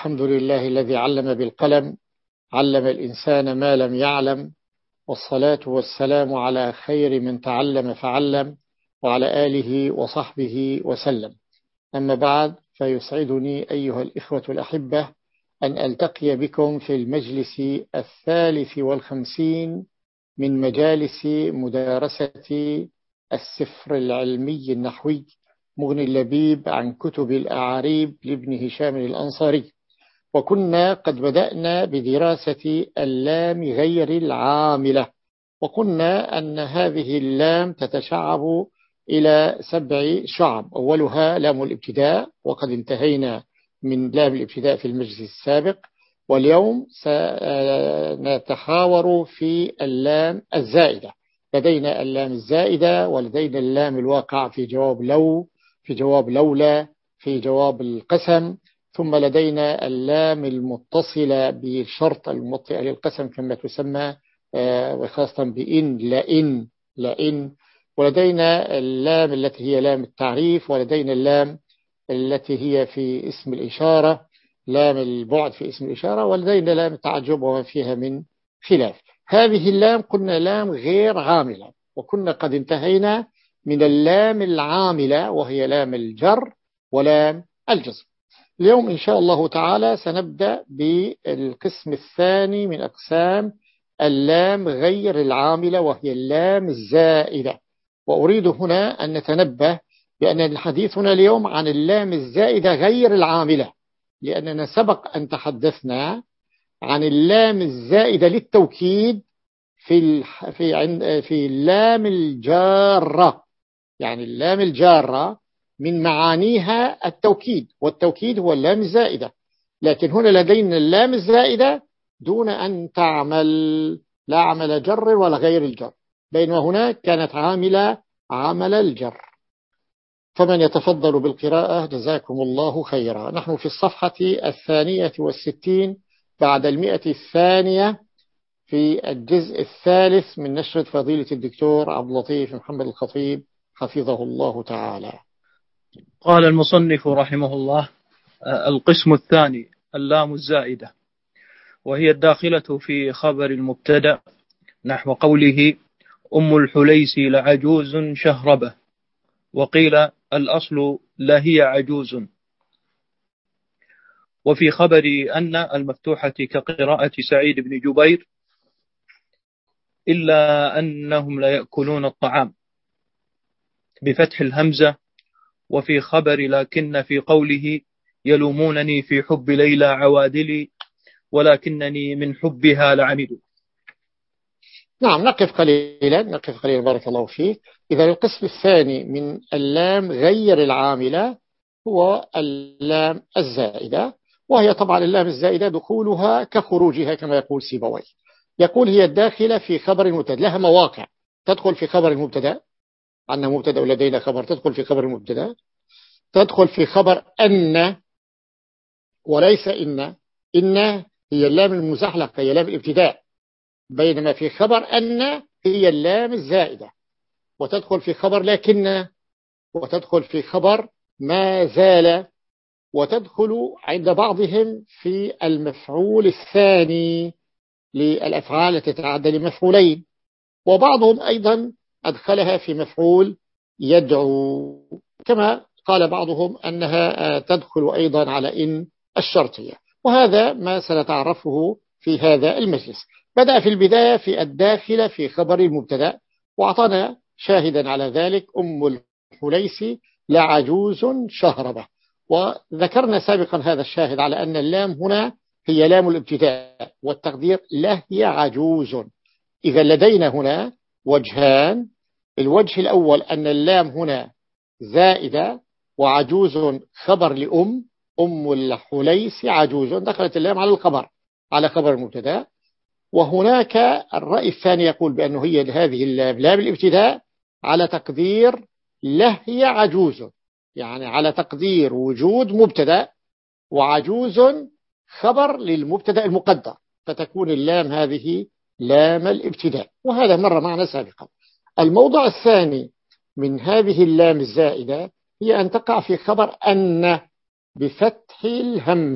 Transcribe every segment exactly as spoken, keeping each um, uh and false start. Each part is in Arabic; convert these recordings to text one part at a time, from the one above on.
الحمد لله الذي علم بالقلم، علم الإنسان ما لم يعلم، والصلاة والسلام على خير من تعلم فعلم، وعلى آله وصحبه وسلم. أما بعد، فيسعدني أيها الإخوة الأحبة أن ألتقي بكم في المجلس الثالث والخمسين من مجالس مدارسة السفر العلمي النحوي مغني اللبيب عن كتب الأعاريب لابن هشام الأنصاري. وكنا قد بدأنا بدراسة اللام غير العاملة، وقلنا أن هذه اللام تتشعب إلى سبع شعب. أولها لام الابتداء، وقد انتهينا من لام الابتداء في المجلس السابق، واليوم سنتحاور في اللام الزائدة. لدينا اللام الزائدة، ولدينا اللام الواقع في جواب لو، في جواب لولا، في جواب القسم، ثم لدينا اللام المتصلة بالشرط الموطئة للقسم كما تسمى، وخاصة بإن، لئن لئن. ولدينا اللام التي هي لام التعريف، ولدينا اللام التي هي في اسم الإشارة، لام البعد في اسم الإشارة، ولدينا لام التعجب وما فيها من خلاف. هذه اللام قلنا لام غير عاملة، وكنا قد انتهينا من اللام العاملة وهي لام الجر ولام الجزم. اليوم إن شاء الله تعالى سنبدأ بالقسم الثاني من أقسام اللام غير العاملة، وهي اللام الزائدة. وأريد هنا أن نتنبه بأن حديثنا اليوم عن اللام الزائدة غير العاملة، لأننا سبق أن تحدثنا عن اللام الزائدة للتوكيد في في في اللام الجارة. يعني اللام الجارة من معانيها التوكيد، والتوكيد هو اللام الزائدة، لكن هنا لدينا اللام الزائدة دون أن تعمل، لا عمل جر ولا غير الجر، بينما هناك كانت عاملة عمل الجر. فمن يتفضل بالقراءة جزاكم الله خيرا. نحن في الصفحة الثانية والستين بعد المئة الثانية في الجزء الثالث من نشرة فضيلة الدكتور عبد اللطيف محمد الخطيب حفظه الله تعالى. قال المصنف رحمه الله: القسم الثاني اللام الزائدة، وهي الداخلة في خبر المبتدأ، نحو قوله أم الحليس لعجوز شهربة، وقيل الأصل لهي عجوز. وفي خبر أن المفتوحة كقراءة سعيد بن جبير إلا أنهم ليأكلون الطعام بفتح الهمزة. وفي خبر لكن في قوله يلومونني في حب ليلى عوادلي ولكنني من حبها لعمد. نعم، نقف قليلا نقف قليلا بارك الله فيك. إذا القسم الثاني من اللام غير العاملة هو اللام الزائدة، وهي طبعا اللام الزائدة دخولها كخروجها كما يقول سيبوي. يقول هي الداخلة في خبر المبتدأ، لها مواقع. تدخل في خبر المبتدأ، عندنا مبتدأ ولدينا خبر، تدخل في خبر المبتدأ، تدخل في خبر أن وليس إن. إن هي اللام المزحلقة، هي لام الابتداء، بينما في خبر أن هي اللام الزائدة. وتدخل في خبر لكن، وتدخل في خبر ما زال، وتدخل عند بعضهم في المفعول الثاني للأفعال التي تتعدى لمفعولين، وبعضهم أيضا أدخلها في مفعول يدعو، كما قال بعضهم أنها تدخل أيضا على إن الشرطية. وهذا ما سنتعرفه في هذا المجلس. بدأ في البداية في الداخلة في خبر المبتدأ، وأعطانا شاهدا على ذلك أم الحليس لعجوز شهربة، وذكرنا سابقا هذا الشاهد على أن اللام هنا هي لام الابتداء، والتقدير لهي عجوز. إذا لدينا هنا وجهان. الوجه الأول أن اللام هنا زائدة، وعجوز خبر لأم، أم الحليس عجوز، دخلت اللام على الخبر، على خبر المبتدأ. وهناك الرأي الثاني يقول بأنه هي هذه اللام لام الابتداء على تقدير لهي عجوز، يعني على تقدير وجود مبتدأ وعجوز خبر للمبتدأ المقدر، فتكون اللام هذه لام الابتداء، وهذا مر معنا سابقا. الموضع الثاني من هذه اللام الزائدة هي أن تقع في خبر أن بفتح الهمزة،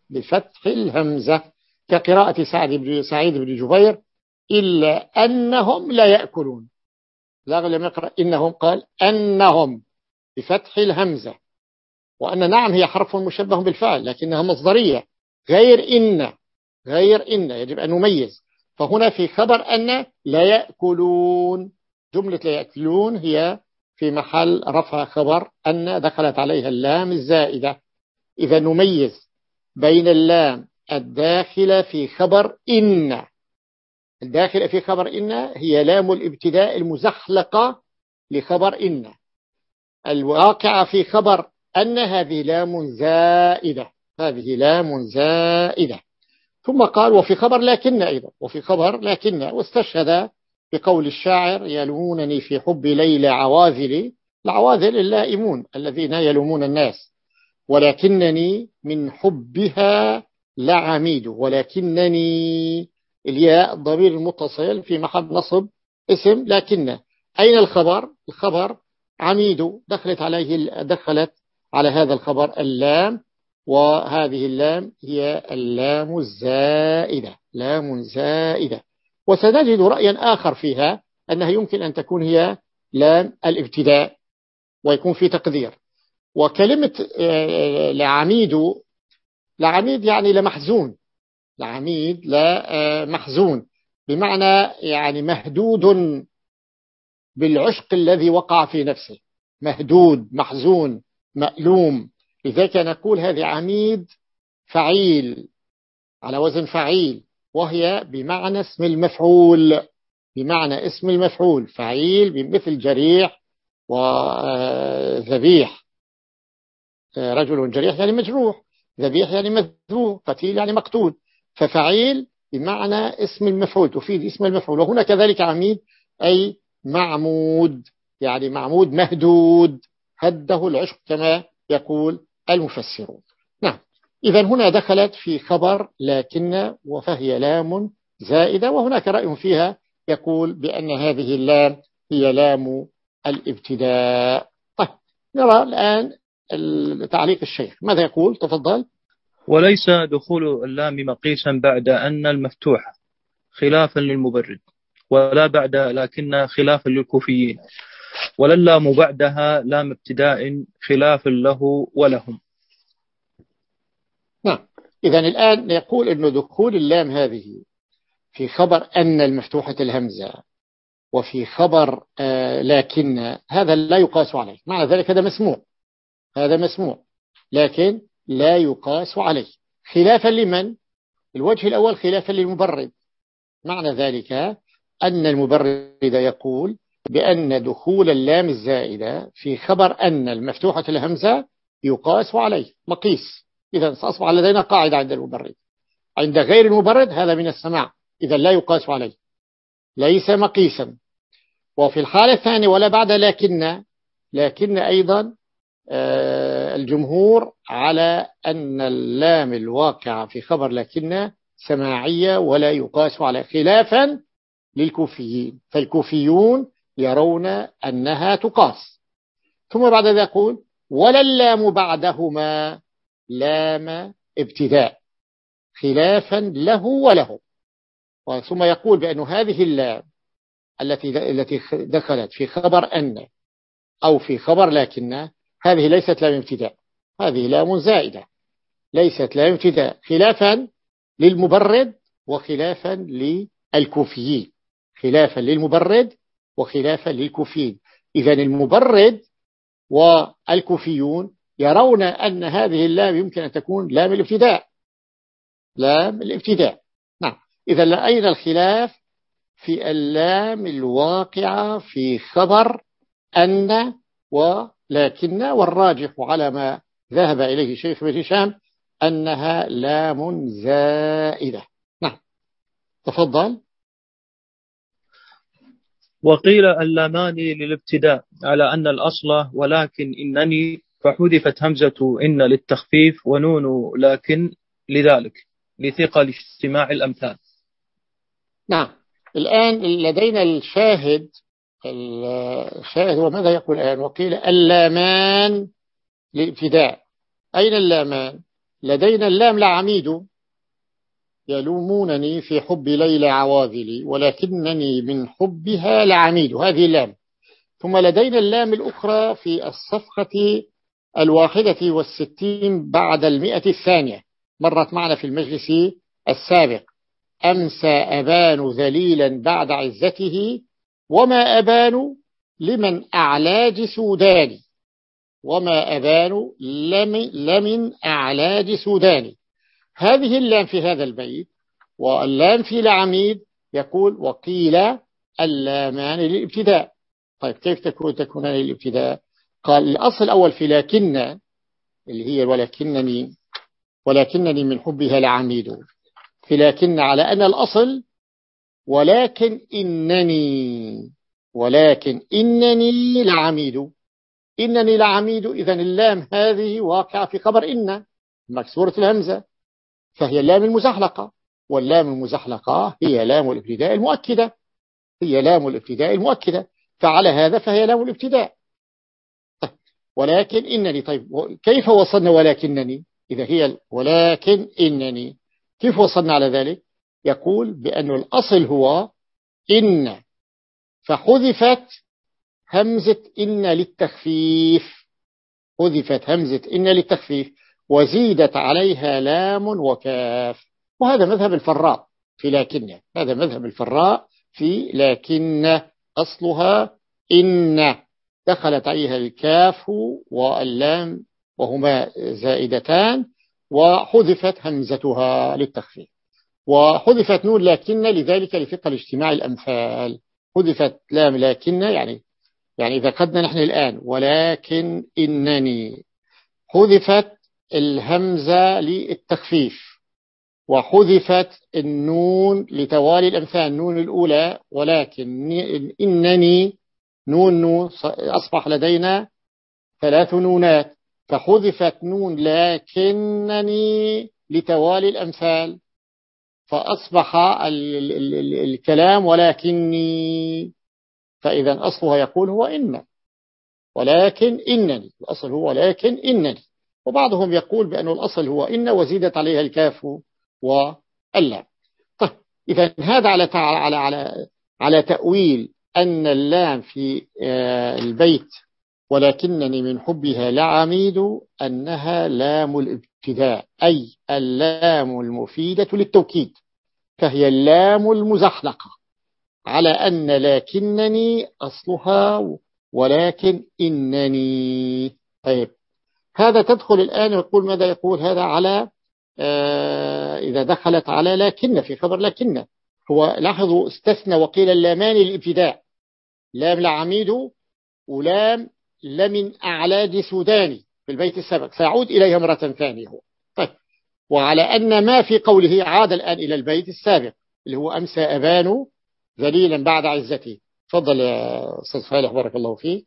بفتح الهمزة كقراءة سعد بن سعيد بن جبير إلا أنهم لا يأكلون. لا لم يقرأ إنهم، قال أنهم بفتح الهمزة، وأن نعم هي حرف مشبه بالفعل لكنها مصدرية غير إن، غير إن يجب أن نميز. فهنا في خبر أن لا يأكلون، جملة لا يأكلون هي في محل رفع خبر أن دخلت عليها اللام الزائدة. إذا نميز بين اللام الداخلة في خبر إن، الداخلة في خبر إن هي لام الابتداء المزحلقة لخبر إن، الواقعة في خبر أن هذه لام زائدة، هذه لام زائدة. ثم قال وفي خبر لكن أيضا، وفي خبر لكن، واستشهد بقول الشاعر يلومونني في حب ليلى عواذلي، العواذل اللائمون الذين يلومون الناس، ولكنني من حبها لعميد، ولكنني الياء ضمير المتصل في محل نصب اسم لكن. أين الخبر؟ الخبر عميد، دخلت عليه دخلت على هذا الخبر اللام، وهذه اللام هي اللام الزائدة، لام زائدة. وسنجد رأيا آخر فيها أنها يمكن أن تكون هي لام الابتداء ويكون في تقدير. وكلمة لعميد، لعميد يعني لمحزون، لعميد لا محزون، بمعنى يعني مهدود بالعشق الذي وقع في نفسه، مهدود محزون مألوم. لذلك نقول هذه عميد فعيل على وزن فعيل، وهي بمعنى اسم المفعول، بمعنى اسم المفعول فعيل بمثل جريح وذبيح، رجل جريح يعني مجروح، ذبيح يعني مذبوح، قتيل يعني مقتول، ففعيل بمعنى اسم المفعول تفيد اسم المفعول. وهنا كذلك عميد أي معمود، يعني معمود مهدود، هده العشق كما يقول المفسرون. نعم، إذا هنا دخلت في خبر لكن وفهي لام زائدة، وهناك رأي فيها يقول بأن هذه اللام هي لام الابتداء. طيب نرى الآن تعليق الشيخ ماذا يقول، تفضل. وليس دخول اللام مقيسا بعد أن المفتوحة خلافا للمبرد، ولا بعد لكن خلافا للكوفيين، ولا اللام بعدها لام ابتداء خلافا له ولهم. نعم، إذن الآن يقول أن دخول اللام هذه في خبر أن المفتوحة الهمزة وفي خبر آه لكن هذا لا يقاس عليه، معنى ذلك هذا مسموع، هذا مسموع لكن لا يقاس عليه. خلافا لمن؟ الوجه الأول خلافا للمبرد، معنى ذلك أن المبرد يقول بأن دخول اللام الزائدة في خبر أن المفتوحة الهمزة يقاس عليه مقيس. إذا سأصبح لدينا قاعدة عند المبرد، عند غير المبرد هذا من السماع، إذا لا يقاس عليه، ليس مقيسا. وفي الحالة الثانية ولا بعد لكن، لكن أيضا الجمهور على أن اللام الواقعة في خبر لكن سماعية ولا يقاس على، خلافا للكوفيين، فالكوفيون يرون أنها تقاس. ثم بعد ذلك يقول ولا اللام بعدهما لام ابتداء خلافا له وله. ثم يقول بأن هذه اللام التي التي دخلت في خبر أن أو في خبر لكن هذه ليست لام ابتداء، هذه لام زائدة ليست لام ابتداء، خلافا للمبرد وخلافا للكوفيين، خلافا للمبرد وخلافا للكوفيين. إذا المبرد والكوفيون يرون أن هذه اللام يمكن أن تكون لام الابتداء، لام الابتداء. نعم، إذا أين الخلاف؟ في اللام الواقعة في خبر أن ولكن، والراجح على ما ذهب إليه شيخ بن هشام أنها لام زائدة. نعم تفضل. وقيل اللامان للابتداء على أن الأصل ولكن إنني، فحذفت همزة إن للتخفيف ونون لكن لذلك لثقل اجتماع الأمثال. نعم، الآن لدينا الشاهد، الشاهد وماذا يقول الآن؟ وقيل اللامان للابتداء. أين اللامان؟ لدينا اللام لعميد يلومونني في حب ليلى عواذلي ولكنني من حبها لعميد، هذه اللام. ثم لدينا اللام الأخرى في الصفحة الواحدة والستين بعد المئة الثانية، مرت معنا في المجلس السابق. أمسى أبان ذليلا بعد عزته وما أبان لمن أعلاج سوداني، وما أبان لمن أعلاج سوداني. هذه اللام في هذا البيت واللام في العميد يقول وقيل اللامان للابتداء. طيب كيف تكون تكونان للابتداء؟ قال الأصل الأول في لكن اللي هي ولكنني ولكنني من حبها لعميد، في لكن على أن الأصل ولكن إنني ولكن إنني لعميد، إنني لعميد. إذن اللام هذه واقعة في خبر إن مكسورة الهمزة، فهي اللام المزحلقة، واللام المزحلقة هي لام الابتداء المؤكدة، هي لام الابتداء المؤكدة، فعلى هذا فهي لام الابتداء. ولكن إنني. طيب كيف وصلنا ولكنني إذا هي ولكن إنني؟ كيف وصلنا على ذلك؟ يقول بأن الأصل هو إن، فحذفت همزة إن للتخفيف، حذفت همزة إن للتخفيف وزيدت عليها لام وكاف. وهذا مذهب الفراء في لكن، هذا مذهب الفراء في لكن أصلها إن دخلت عليها الكاف واللام وهما زائدتان وحذفت همزتها للتخفيف، وحذفت نون لكن لذلك لثقل اجتماع الأمثال. حذفت لام لكن يعني يعني إذا قدنا نحن الآن ولكن إنني، حذفت الهمزة للتخفيف وحذفت النون لتوالي الأمثال، النون الأولى ولكن إنني نون نون أصبح لدينا ثلاث نونات، فحذفت نون لكنني لتوالي الأمثال فأصبح ال ال ال الكلام ولكني، فإذا أصلها يقول هو إن، ولكن إنني، الأصل هو ولكن إنني. وبعضهم يقول بأن الأصل هو إن وزيدت عليها الكاف واللام. طيب إذا هذا على على على على تأويل أن اللام في البيت ولكنني من حبها لعميد أنها لام الابتداء، أي اللام المفيدة للتوكيد، فهي اللام المزحلقة، على أن لكنني أصلها ولكن إنني. طيب هذا تدخل الآن يقول ماذا يقول هذا على آه إذا دخلت على لكن في خبر لكن. هو لاحظوا استثنى وقيل اللامان للابتداء، لام لعميد ولام لمن أعلاج سوداني في البيت السابق، سيعود إليها مرة ثانية هو. طيب وعلى أن ما في قوله عاد الآن إلى البيت السابق اللي هو أمسى أبان ذليلا بعد عزته. تفضل يا أستاذ فالح بارك الله فيك.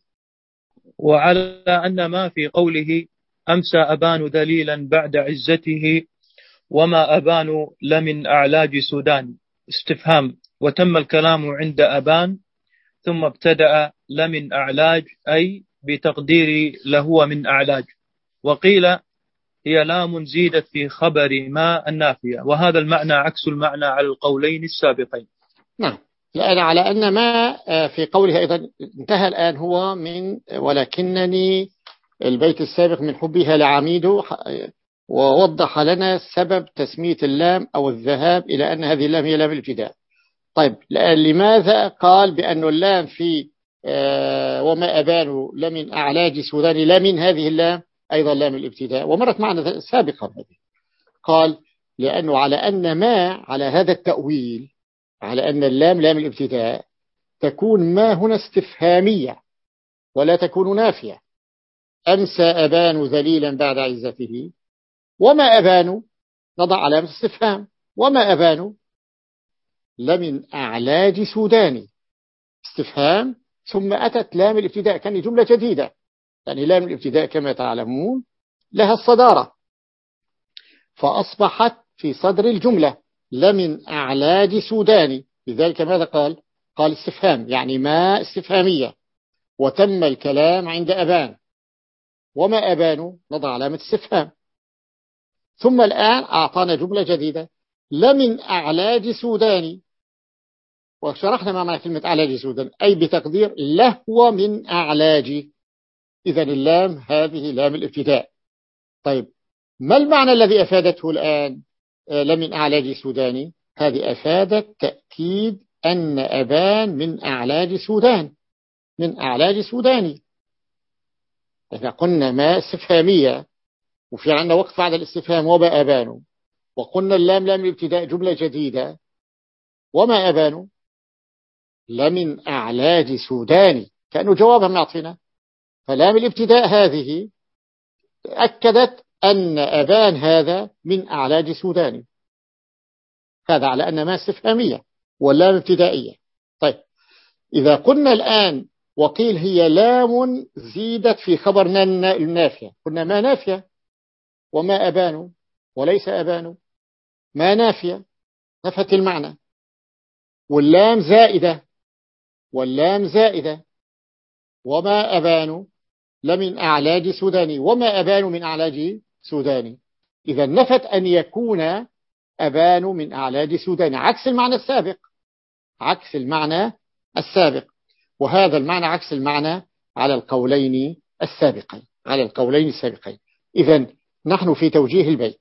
وعلى أن ما في قوله أمسى أبان ذليلا بعد عزته وما أبان لمن أعلاج سودان استفهام، وتم الكلام عند أبان ثم ابتدأ لمن أعلاج أي بتقدير لهو من أعلاج، وقيل هي لام زيدت في خبر ما النافية، وهذا المعنى عكس المعنى على القولين السابقين. نعم، لأن على أن ما في قوله أيضا انتهى الآن هو من ولكنني البيت السابق من حبها لعميد، ووضح لنا سبب تسمية اللام أو الذهاب إلى أن هذه اللام هي لام الابتداء. طيب لماذا قال بأن اللام في آه وما أبان لمن أعلاج سودان لمن هذه اللام أيضا لام الابتداء، ومرت معنا سابقا هذه. قال لأنه على أن ما على هذا التأويل على أن اللام لام الابتداء تكون ما هنا استفهامية ولا تكون نافية. أمسى أبان ذليلا بعد عزته وما أبان نضع علامة استفهام، وما أبان لمن أعلاج سوداني استفهام، ثم أتت لام الابتداء كان جملة جديدة، يعني لام الابتداء كما تعلمون لها الصدارة، فأصبحت في صدر الجملة لمن أعلاج سوداني. لذلك ماذا قال؟ قال استفهام، يعني ما استفهامية، وتم الكلام عند أبان، وما أبان نضع علامة استفهام. ثم الآن أعطانا جملة جديدة: لمن أعلاج سوداني. وشرحنا ما معنى كلمة أعلاج سوداني، أي بتقدير لهو من أعلاج. إذن اللام هذه لام الابتداء. طيب ما المعنى الذي أفادته الآن لمن أعلاج سوداني؟ هذه أفادت تأكيد أن أبان من أعلاج سودان، من أعلاج سوداني. إذا قلنا ما استفهامية وفي عندنا وقت بعد الاستفهام وما أبانوا، وقلنا اللام لام الابتداء جملة جديدة، وما أبانوا لمن أعلاج سوداني، كأنه جوابا معطينا. فلام الابتداء هذه أكدت أن أبان هذا من أعلاج سوداني، هذا على أن ما استفهامية واللام ابتدائية. طيب إذا قلنا الآن وقيل هي لام زيدت في خبرنا النافية، قلنا ما نافية وما أبانوا وليس أبانوا، ما نافية نفت المعنى، واللام زائدة واللام زائدة، وما أبانوا لمن أعلاج سوداني، وما أبانوا من أعلاج سوداني. إذا نفت أن يكون أبان من أعلاج سوداني، عكس المعنى السابق، عكس المعنى السابق. وهذا المعنى عكس المعنى على القولين السابقين، على القولين السابقين. إذن نحن في توجيه البيت: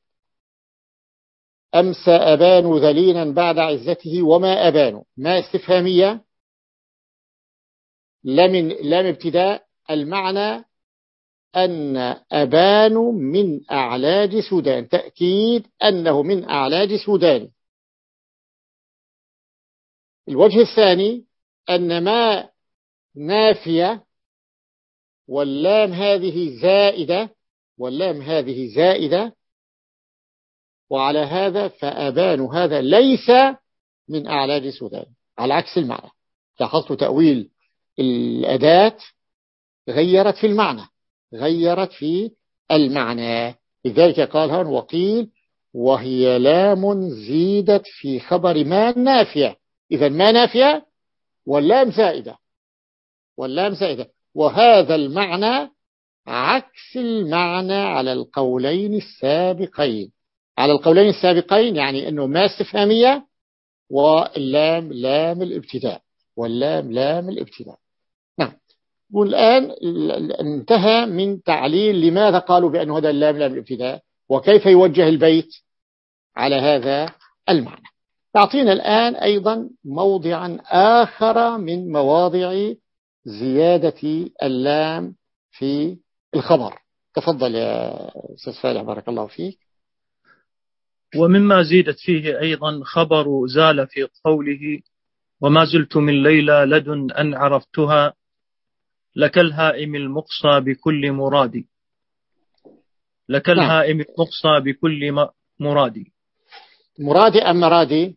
أمسى أبان ذليلا بعد عزته وما أبان، ما استفهامية، لم لام ابتداء، المعنى أن أبان من أعلاج سودان، تأكيد أنه من أعلاج سودان. الوجه الثاني أن ما نافية، واللام هذه زائدة، واللام هذه زائدة، وعلى هذا فأبان هذا ليس من أعلاج سودان، على عكس المعنى. لاحظت تأويل الأداة غيرت في المعنى، غيرت في المعنى. لذلك قال هون وقيل وهي لام زيدت في خبر ما نافية. إذا ما نافية واللام زائدة، واللام زائدة، وهذا المعنى عكس المعنى على القولين السابقين. على القولين السابقين يعني أنه ما استفهامية واللام لام الابتداء، واللام لام الابتداء. نعم. والآن انتهى من تعليل لماذا قالوا بأن هذا اللام لام الابتداء وكيف يوجه البيت على هذا المعنى. تعطينا الآن أيضا موضعا آخر من مواضع زيادة اللام في الخبر. تفضل يا أستاذ فالح بارك الله فيك. ومما زيدت فيه أيضا خبر زال في قوله وما زلت من ليلى لدن أن عرفتها لك الهائم المقصى بكل مرادي، لك الهائم المقصى بكل مرادي. مرادي أم مرادي؟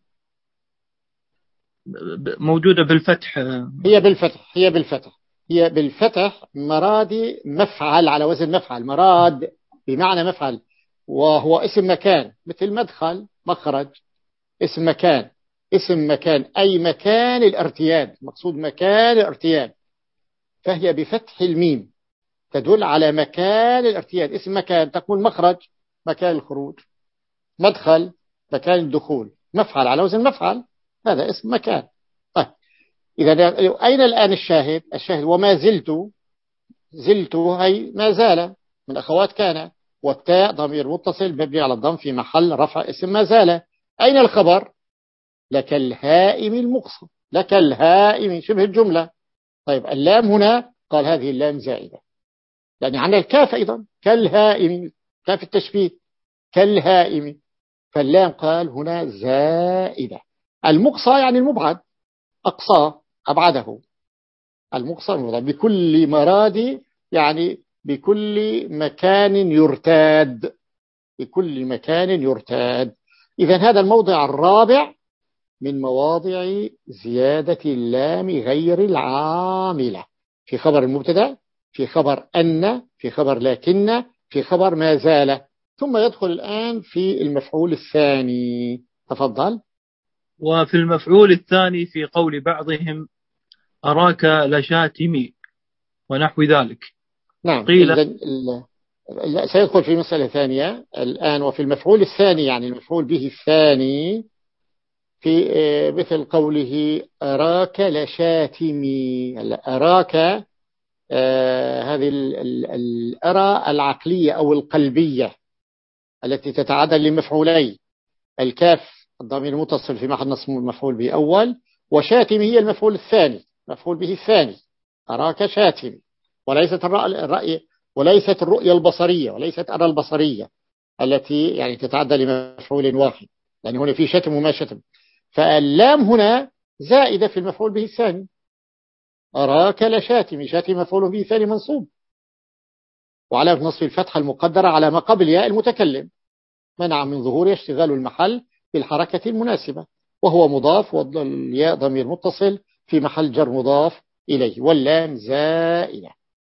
موجودة بالفتح. هي بالفتح، هي بالفتح، هي بالفتح. مرادي مفعل على وزن مفعل، مراد بمعنى مفعل، وهو اسم مكان مثل مدخل مخرج، اسم مكان، اسم مكان أي مكان الارتياد، مقصود مكان الارتياد، فهي بفتح الميم تدل على مكان الارتياد. اسم مكان تكون مخرج مكان الخروج، مدخل مكان الدخول، مفعل على وزن مفعل، هذا اسم مكان. طيب إذا أين الآن الشاهد؟ الشاهد وما زلت، زلت هي ما زال من أخوات كان، والتاء ضمير متصل مبني على الضم في محل رفع اسم ما زال. أين الخبر؟ لك الهائم المقصى، لك الهائم شبه الجملة. طيب اللام هنا قال هذه اللام زائدة، يعني عندنا الكاف أيضا كالهائم، كاف التشبيه كالهائم، فاللام قال هنا زائدة. المقصى يعني المبعد، أقصى أبعده، المقصى المبعد بكل مراد، يعني بكل مكان يرتاد، بكل مكان يرتاد. إذن هذا الموضع الرابع من مواضع زيادة اللام غير العاملة في خبر المبتدا، في خبر أن، في خبر لكن، في خبر ما زال. ثم يدخل الآن في المفعول الثاني. تفضل. وفي المفعول الثاني في قول بعضهم أراك لشاتمي ونحو ذلك. نعم. قيل ال... سيدخل في مسألة ثانية الآن. وفي المفعول الثاني يعني المفعول به الثاني في مثل قوله أراك لشاتمي. أراك آه هذه الأرى العقلية أو القلبية التي تتعدى لمفعولين. الكاف الضمير المتصل في محل نصب المفعول به أول، وشاتمي هي المفعول الثاني مفعول به الثاني. أراك شاتمي، وليست الرأي وليست الرؤية البصرية وليست أرى البصرية التي يعني تتعدى لمفعول واحد، لأن هنا في شتم وما شتم. فاللام هنا زائدة في المفعول به الثاني. أراك لشاتم، شاتم مفعول به الثاني منصوب وعلى نصب الفتحة المقدرة على ما قبل ياء المتكلم، منع من ظهور اشتغال المحل بالحركة المناسبة، وهو مضاف والياء ضمير متصل في محل جر مضاف إليه، واللام زائدة.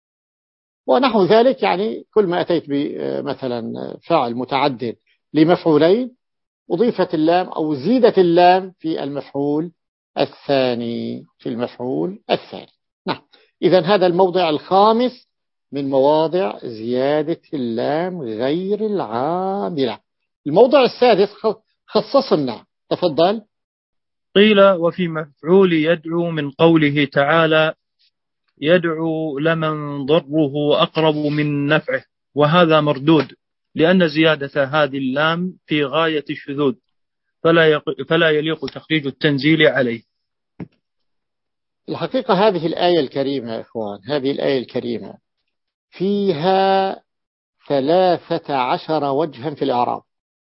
ونحو ذلك يعني كل ما أتيت بمثلا فعل متعدد لمفعولين أضيفت اللام أو زيدت اللام في المفعول الثاني في المفعول الثاني. نعم، إذا هذا الموضع الخامس من مواضع زيادة اللام غير العاملة. الموضع السادس خصصنا، تفضل. قيل وفي مفعول يدعو من قوله تعالى يدعو لمن ضره أقرب من نفعه، وهذا مردود لأن زيادة هذه اللام في غاية الشذوذ، فلا فلا يليق تخريج التنزيل عليه. الحقيقة هذه الآية الكريمة يا إخوان، هذه الآية الكريمة فيها ثلاثة عشر وجها في الإعراب،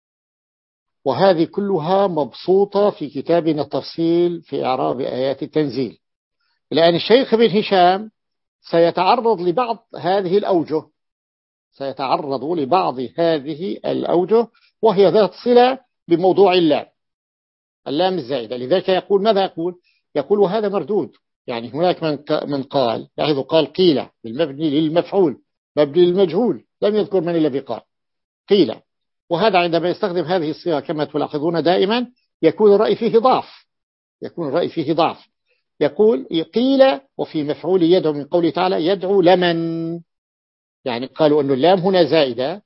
وهذه كلها مبسوطة في كتابنا التفصيل في إعراب آيات التنزيل. لأن الشيخ بن هشام سيتعرض لبعض هذه الأوجه سيتعرض لبعض هذه الأوجه وهي ذات صلة بموضوع اللام اللام الزائدة. لذلك يقول ماذا يقول؟ يقول وهذا مردود. يعني هناك من من قال يعني قال قيل بالمبني للمفعول مبني للمجهول، لم يذكر من الذي قال قيل. وهذا عندما يستخدم هذه الصيغة كما تلاحظون دائما يكون الرأي فيه ضعف يكون الرأي فيه ضعف يقول قيل وفي مفعول يدعو من قوله تعالى يدعو لمن، يعني قالوا أن اللام هنا زائدة،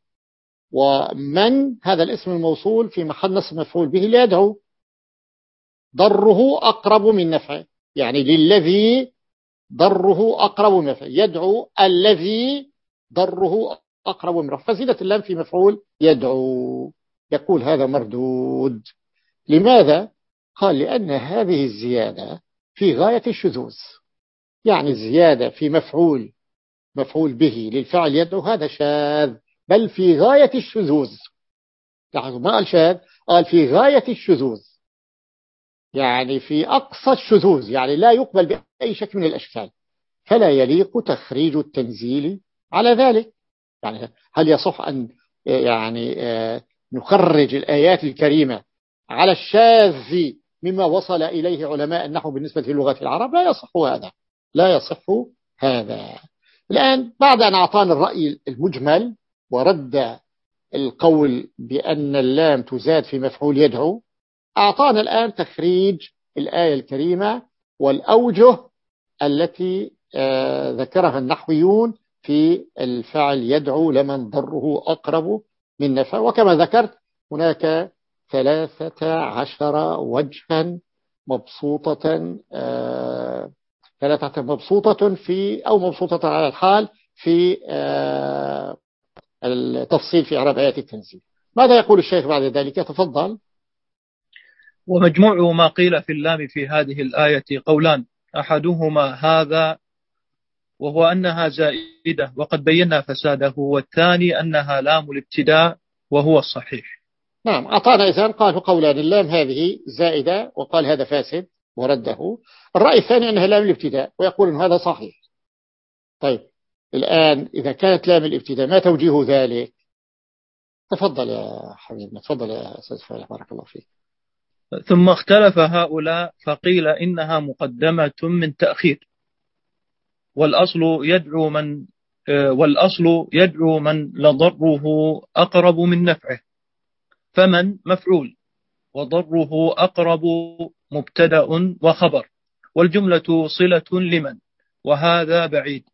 ومن هذا الاسم الموصول في محل نصب مفعول به ليدعو، ضره أقرب من نفعه، يعني للذي ضره أقرب من نفعه، يدعو الذي ضره أقرب من نفعه، فزيدت اللام في مفعول يدعو. يقول هذا مردود. لماذا؟ قال لأن هذه الزيادة في غاية الشذوذ، يعني الزيادة في مفعول مفعول به للفعل يدعو هذا شاذ، بل في غاية الشذوذ. لاحظوا ما قال شاذ، قال في غاية الشذوذ، يعني في أقصى الشذوذ، يعني لا يقبل بأي شكل من الأشكال، فلا يليق تخريج التنزيل على ذلك. يعني هل يصح أن يعني نخرج الآيات الكريمة على الشاذ مما وصل إليه علماء النحو بالنسبة للغة العرب؟ لا يصح هذا لا يصح هذا. الآن بعد أن أعطانا الرأي المجمل ورد القول بأن اللام تزاد في مفعول يدعو، أعطانا الآن تخريج الآية الكريمة والأوجه التي ذكرها النحويون في الفعل يدعو لمن ضره أقرب من نفعه. وكما ذكرت هناك ثلاثة عشر وجها مبسوطة ثلاثة مبسوطة في أو مبسوطة على الحال في التفصيل في إعراب آيات التنزيل. ماذا يقول الشيخ بعد ذلك؟ تفضل. ومجموع ما قيل في اللام في هذه الآية قولان، أحدهما هذا وهو أنها زائدة وقد بينا فساده، والثاني أنها لام الابتداء وهو الصحيح. نعم، أعطانا إذن قال قولان، اللام هذه زائدة وقال هذا فاسد ورده. الرأي الثاني أنها لام الابتداء ويقول أن هذا صحيح. طيب الآن إذا كانت لام الابتداء ما توجيه ذلك؟ تفضل يا حبيبنا، تفضل يا أستاذ فالح، بارك الله فيك. ثم اختلف هؤلاء فقيل إنها مقدمة من تأخير، والأصل يدعو من والأصل يدعو من لضره أقرب من نفعه، فمن مفعول وضره أقرب مبتدأ وخبر، والجملة صلة لمن، وهذا بعيد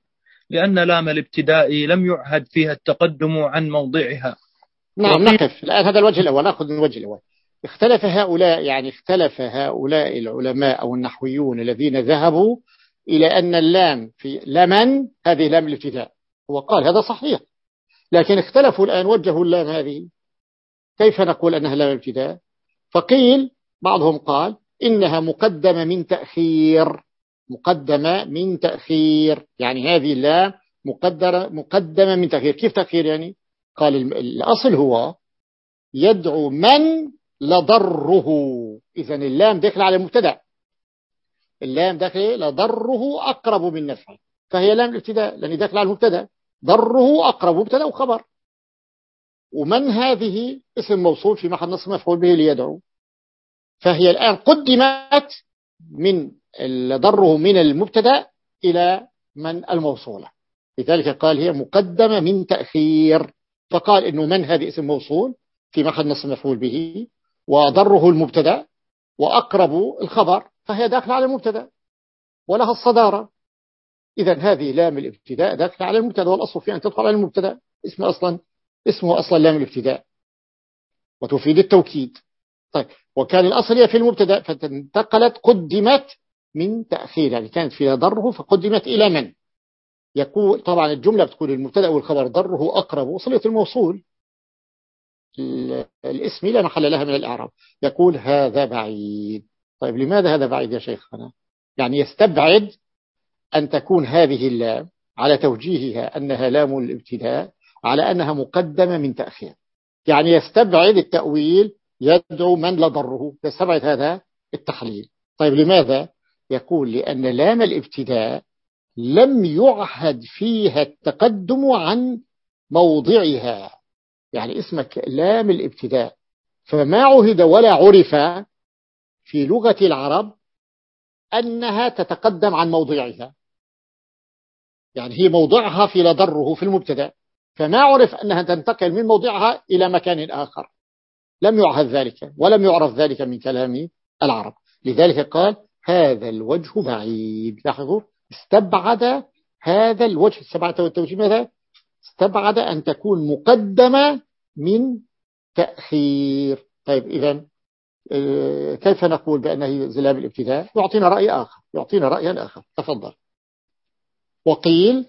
لأن لام الابتداء لم يعهد فيها التقدم عن موضعها. نعم نقف الآن هذا الوجه الأول، نأخذ من الوجه الأول. اختلف هؤلاء يعني اختلف هؤلاء العلماء أو النحويون الذين ذهبوا إلى أن اللام في لمن هذه لام الابتداء، هو قال هذا صحيح، لكن اختلفوا الآن وجهوا اللام هذه كيف نقول أنها لام الابتداء؟ فقيل بعضهم قال إنها مقدمة من تأخير، مقدمة من تأخير، يعني هذه اللام مقدرة مقدمة من تأخير. كيف تأخير يعني؟ قال الأصل هو يدعو من لضره، إذن اللام داخل على المبتدأ، اللام داخل لضره أقرب من نفعه، فهي لام الابتداء لأن داخل على المبتدأ، ضره أقرب مبتدأ وخبر. ومن هذه اسم موصول في محل نصب مفعول به ليدعو، فهي الآن قدمت من ضره من المبتدأ إلى من الموصولة، لذلك قال هي مقدمة من تأخير. فقال إنه من هذه اسم موصول في محل نصب مفعول به، وضره المبتدأ، وأقرب الخبر، فهي داخل على المبتدأ ولها الصدارة. إذن هذه لام الابتداء داخل على المبتدأ، والأصل في أن تدخل على المبتدأ، اسمه أصلا اسمه أصلا لام الابتداء وتفيد التوكيد. طيب وكان الأصل هي في المبتدأ فتنتقلت قدمت من تأخير، يعني كانت فيها ضره فقدمت إلى من يكون. طبعا الجملة بتكون المبتدأ والخبر ضره أقرب وصلة الموصول الاسم لا محل لها من الإعراب، يقول هذا بعيد. طيب لماذا هذا بعيد يا شيخنا؟ يعني يستبعد أن تكون هذه اللام على توجيهها أنها لام الابتداء على أنها مقدمة من تأخير، يعني يستبعد التأويل يدعو من لضره، يستبعد هذا التحليل. طيب لماذا؟ يقول لأن لام الابتداء لم يعهد فيها التقدم عن موضعها، يعني اسمك لام الابتداء، فما عهد ولا عرف في لغة العرب أنها تتقدم عن موضعها، يعني هي موضعها في لضره في المبتدأ، فما عرف أنها تنتقل من موضعها إلى مكان آخر، لم يعهد ذلك ولم يعرف ذلك من كلام العرب، لذلك قال هذا الوجه بعيد. لاحظوا استبعد هذا الوجه، استبعد التوجيه ماذا؟ استبعد أن تكون مقدمة من تأخير. طيب إذن كيف نقول بأنه زلام الابتداء؟ يعطينا رأي آخر، يعطينا رأيا آخر، تفضل. وقيل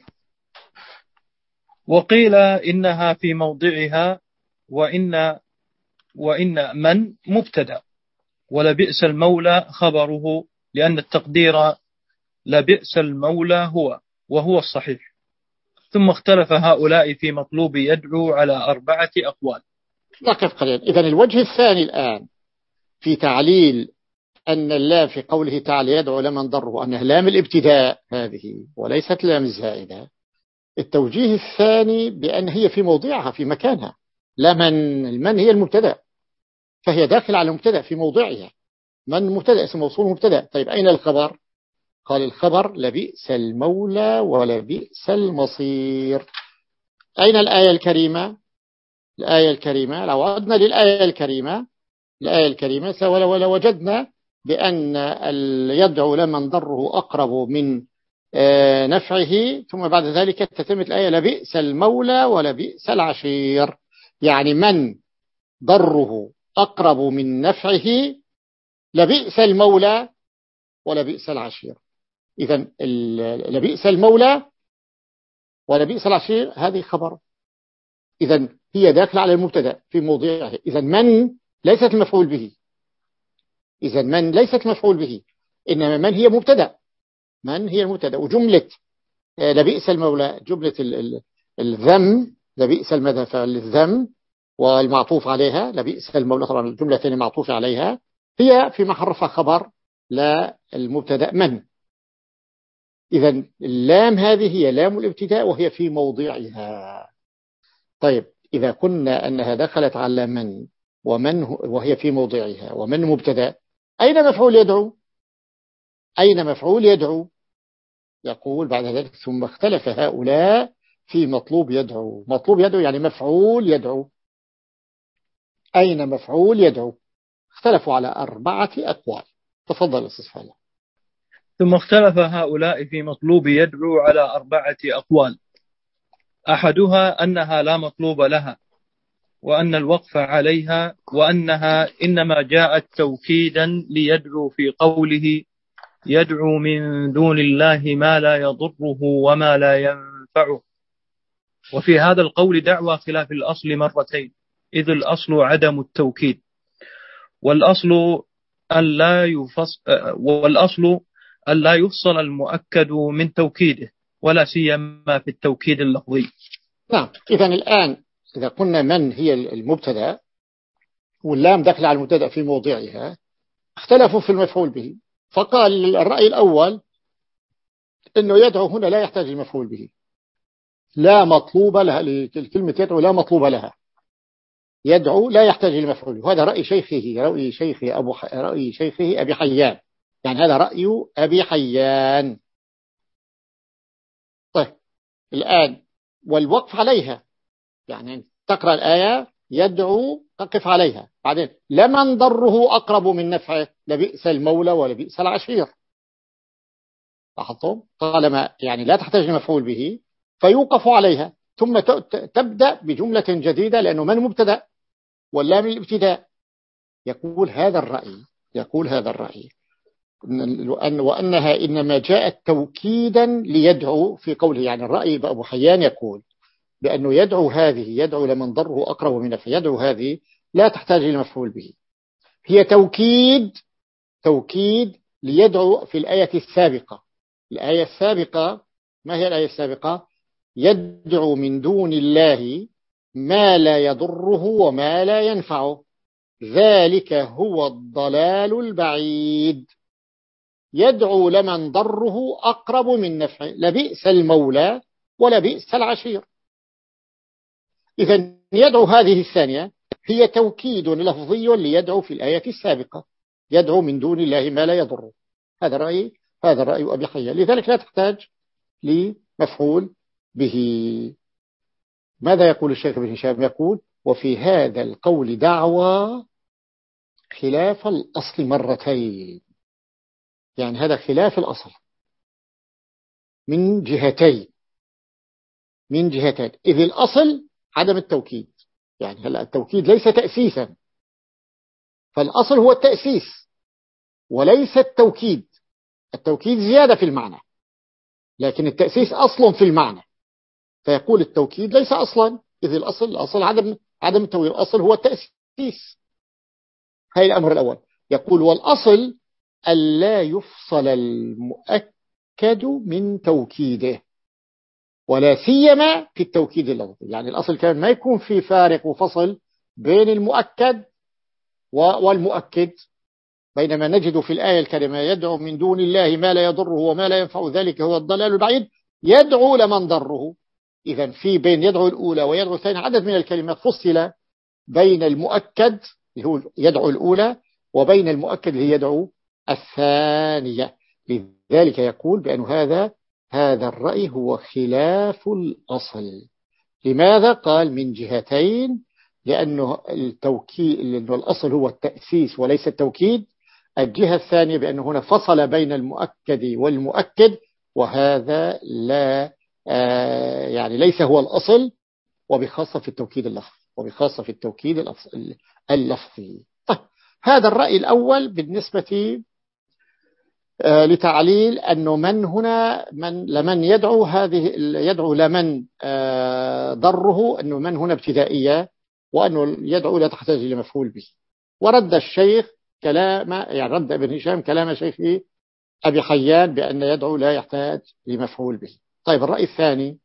وقيل إنها في موضعها، وإن وإن من مبتدأ، ولبئس المولى خبره، لأن التقدير لبئس المولى هو، وهو الصحيح. ثم اختلف هؤلاء في مطلوب يدعو على أربعة أقوال. نقف قليلا. إذن الوجه الثاني الآن في تعليل أن اللام في قوله تعالى يدعو لمن ضره أنها لام الابتداء هذه وليست لام الزائدة. التوجيه الثاني بأن هي في موضعها في مكانها، لمن المن هي المبتدأ، فهي داخل على المبتدأ في موضعها، من مبتدأ اسم موصول مبتدأ. طيب أين الخبر؟ قال الخبر لبئس المولى ولبئس المصير. أين الآية الكريمة؟ الآية الكريمة لو عدنا للآية الكريمة، الآية الكريمة ولو وجدنا بأن يدعو لمن ضره أقرب من نفعه، ثم بعد ذلك تتمت الآية لبئس المولى ولبئس العشير، يعني من ضره أقرب من نفعه لبئس المولى ولبئس العشير. إذن لبئس المولى ولبئس العشير هذه خبر، إذن هي داخلة على المبتدأ في موضعه. إذن من ليست المفعول به، إذن من ليست المفعول به، إنما من هي مبتدأ، من هي المبتدأ. وجملة لبئس المولى جملة الذم، لبئس المذهب للذم والمعطوف عليها لبئس المولى، طبعا الجملة الثانية معطوف عليها، هي في محل رفع خبر للمبتدأ من. إذن اللام هذه هي لام الابتداء وهي في موضعها. طيب إذا قلنا أنها دخلت على من ومن وهي في موضعها ومن مبتدأ، أين مفعول يدعو؟ أين مفعول يدعو؟ يقول بعد ذلك ثم اختلف هؤلاء في مطلوب يدعو. مطلوب يدعو يعني مفعول يدعو، أين مفعول يدعو؟ اختلفوا على أربعة أقوال. تفضل أستاذ فالح. ثم اختلف هؤلاء في مطلوب يدعو على أربعة أقوال. أحدها أنها لا مطلوب لها، وأن الوقف عليها، وأنها إنما جاءت توكيدا ليدعو في قوله يدعو من دون الله ما لا يضره وما لا ينفعه. وفي هذا القول دعوى خلاف الأصل مرتين، إذ الأصل عدم التوكيد، والأصل ألا يفصل والأصل ألا يفصل المؤكد من توكيده، ولا سيما في التوكيد اللفظي. نعم. إذن الآن إذا قلنا من هي المبتدأ واللام دخل على المبتدأ في موضعها، اختلفوا في المفعول به. فقال الرأي الأول أنه يدعو هنا لا يحتاج المفعول به، لا مطلوب لها، الكلمة يدعو لا مطلوب لها، يدعو لا يحتاج المفعول. وهذا رأي شيخه رأي شيخه أبو ح... رأي شيخه أبي حيان، يعني هذا رأي أبي حيان. طيب الآن والوقف عليها، يعني تقرأ الآية يدعو تقف عليها، بعدين لمن ضره أقرب من نفعه لبئس المولى ولبئس العشير. لاحظتم؟ طالما يعني لا تحتاج المفعول به فيوقف عليها، ثم تبدأ بجملة جديدة لأنه من مبتدأ واللام الابتداء. يقول هذا الرأي يقول هذا الرأي وأنها إنما جاءت توكيدا ليدعو في قوله، يعني الرأي أبو حيان يقول بأنه يدعو هذه يدعو لمن ضره أقرب من نفعه، يدعو هذه لا تحتاج إلى مفعول به، هي توكيد توكيد ليدعو في الآية السابقة. الآية السابقة ما هي الآية السابقة؟ يدعو من دون الله ما لا يضره وما لا ينفعه ذلك هو الضلال البعيد. يدعو لمن ضره أقرب من نفعه لبئس المولى ولبئس العشير. إذن يدعو هذه الثانية هي توكيد لفظي ليدعو في الآية السابقة، يدعو من دون الله ما لا يضره. هذا رأي هذا رأي أبي حيان، لذلك لا تحتاج لمفعول به. ماذا يقول الشيخ ابن هشام؟ يقول وفي هذا القول دعوى خلاف الأصل مرتين، يعني هذا خلاف الأصل من جهتين من جهتين إذ الأصل عدم التوكيد، يعني هلا التوكيد ليس تأسيسا، فالأصل هو التأسيس وليس التوكيد. التوكيد زيادة في المعنى، لكن التأسيس أصل في المعنى. فيقول التوكيد ليس أصلا، إذ الأصل الأصل عدم عدم التوكيد، الأصل هو التأسيس. هذا الأمر الأول. يقول والأصل ألا يفصل المؤكد من توكيده، ولا سيما في التوكيد اللفظي. يعني الأصل كان ما يكون في فارق وفصل بين المؤكد والمؤكد، بينما نجد في الآية الكريمة يدعو من دون الله ما لا يضره وما لا ينفع ذلك هو الضلال البعيد، يدعو لمن ضره. إذن في بين يدعو الأولى ويدعو الثانية عدد من الكلمات فصل بين المؤكد اللي هو يدعو الأولى وبين المؤكد اللي يدعو الثانية. لذلك يقول بأن هذا هذا الرأي هو خلاف الأصل. لماذا؟ قال من جهتين، لأنه التوكيد لأنه الأصل هو التأسيس وليس التوكيد. الجهة الثانية بأنه هنا فصل بين المؤكد والمؤكد، وهذا لا آه يعني ليس هو الأصل، وبخاصة في التوكيد اللفظي وبخاصة في التوكيد اللفظي. طيب هذا الرأي الأول بالنسبة آه لتعليل أنه من هنا من لمن يدعو هذه يدعو لمن آه ضره، أنه من هنا ابتدائية، وأنه يدعو لا تحتاج إلى مفعول به. ورد الشيخ كلام يعني رد ابن هشام كلام شيخه أبي حيان بأن يدعو لا يحتاج لمفعول به. طيب الرأي الثاني،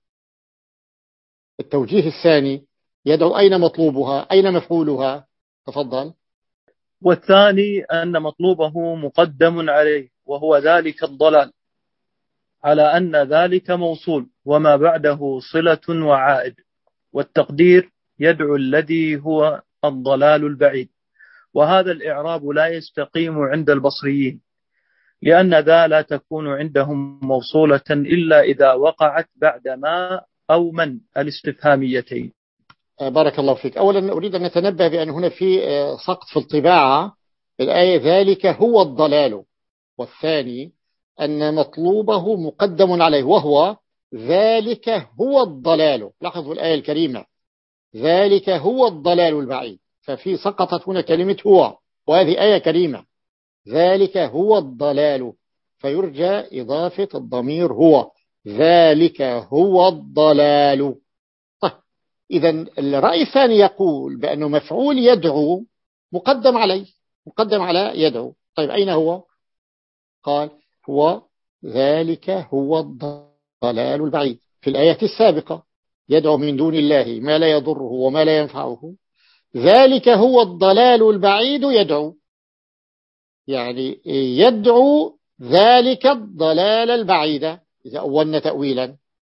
التوجيه الثاني، يدعو أين مطلوبها أين مفعولها؟ تفضل. والثاني أن مطلوبه مقدم عليه وهو ذلك الضلال، على أن ذلك موصول وما بعده صلة وعائد، والتقدير يدعو الذي هو الضلال البعيد. وهذا الإعراب لا يستقيم عند البصريين، لأن ذا لا تكون عندهم موصولة إلا إذا وقعت بعد ما أو من الاستفهاميتين. بارك الله فيك. أولا أريد أن نتنبه بأن هنا في سقط في الطباعة الآية ذلك هو الضلال، والثاني أن مطلوبه مقدم عليه، وهو ذلك هو الضلال. لاحظوا الآية الكريمة، ذلك هو الضلال البعيد، ففي سقطت هنا كلمة هو، وهذه آية كريمة، ذلك هو الضلال، فيرجى إضافة الضمير هو، ذلك هو الضلال. طيب إذا الرأي الثاني يقول بأنه مفعول يدعو مقدم عليه، مقدم على يدعو. طيب أين هو؟ قال هو ذلك هو الضلال البعيد في الآية السابقة، يدعو من دون الله ما لا يضره وما لا ينفعه، ذلك هو الضلال البعيد يدعو، يعني يدعو ذلك الضلال البعيد إذا أولنا تأويلا.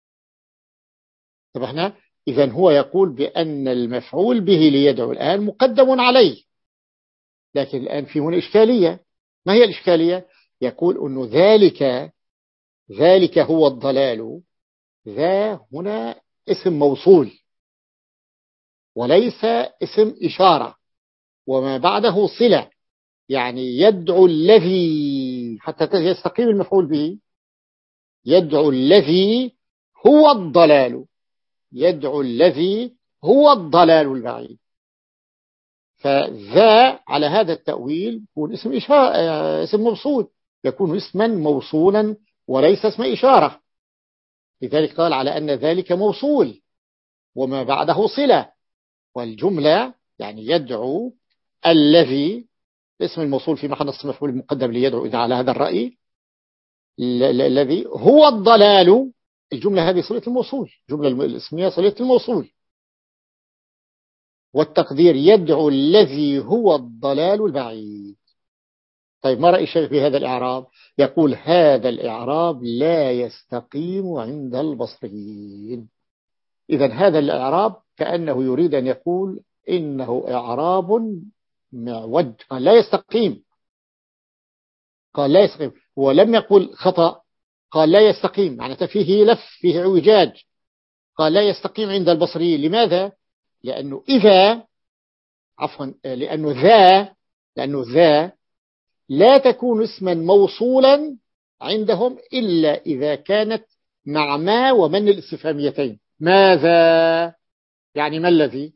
طب احنا إذن هو يقول بأن المفعول به ليدعو الآن مقدم عليه، لكن الآن في هنا إشكالية. ما هي الإشكالية؟ يقول أنه ذلك ذلك هو الضلال، ذا هنا اسم موصول وليس اسم إشارة، وما بعده صلة، يعني يدعو الذي حتى يستقيم المفعول به، يدعو الذي هو الضلال، يدعو الذي هو الضلال البعيد. فذا على هذا التأويل يكون اسم إشارة، اسم موصول، يكون اسما موصولا وليس اسم إشارة، لذلك قال على أن ذلك موصول وما بعده صلة، والجملة يعني يدعو الذي اسم الموصول في محل نصب مفعول مقدم ليدعو، إذا على هذا الرأي الذي هو الضلال، الجملة هذه صلة الموصول، الجملة الاسمية صلة الموصول، والتقدير يدعو الذي هو الضلال البعيد. طيب ما رأي الشيخ في هذا الإعراب؟ يقول هذا الإعراب لا يستقيم عند البصريين. إذن هذا الإعراب كأنه يريد أن يقول إنه إعراب معوج، قال لا يستقيم، قال لا يستقيم، ولم يقل خطأ، قال لا يستقيم، يعني فيه لف، فيه اعوجاج، قال لا يستقيم عند البصريين. لماذا؟ لأنه إذا عفوا لأنه ذا لأنه ذا لا تكون اسما موصولا عندهم إلا إذا كانت مع ما ومن الاستفهاميتين. ماذا يعني ما الذي،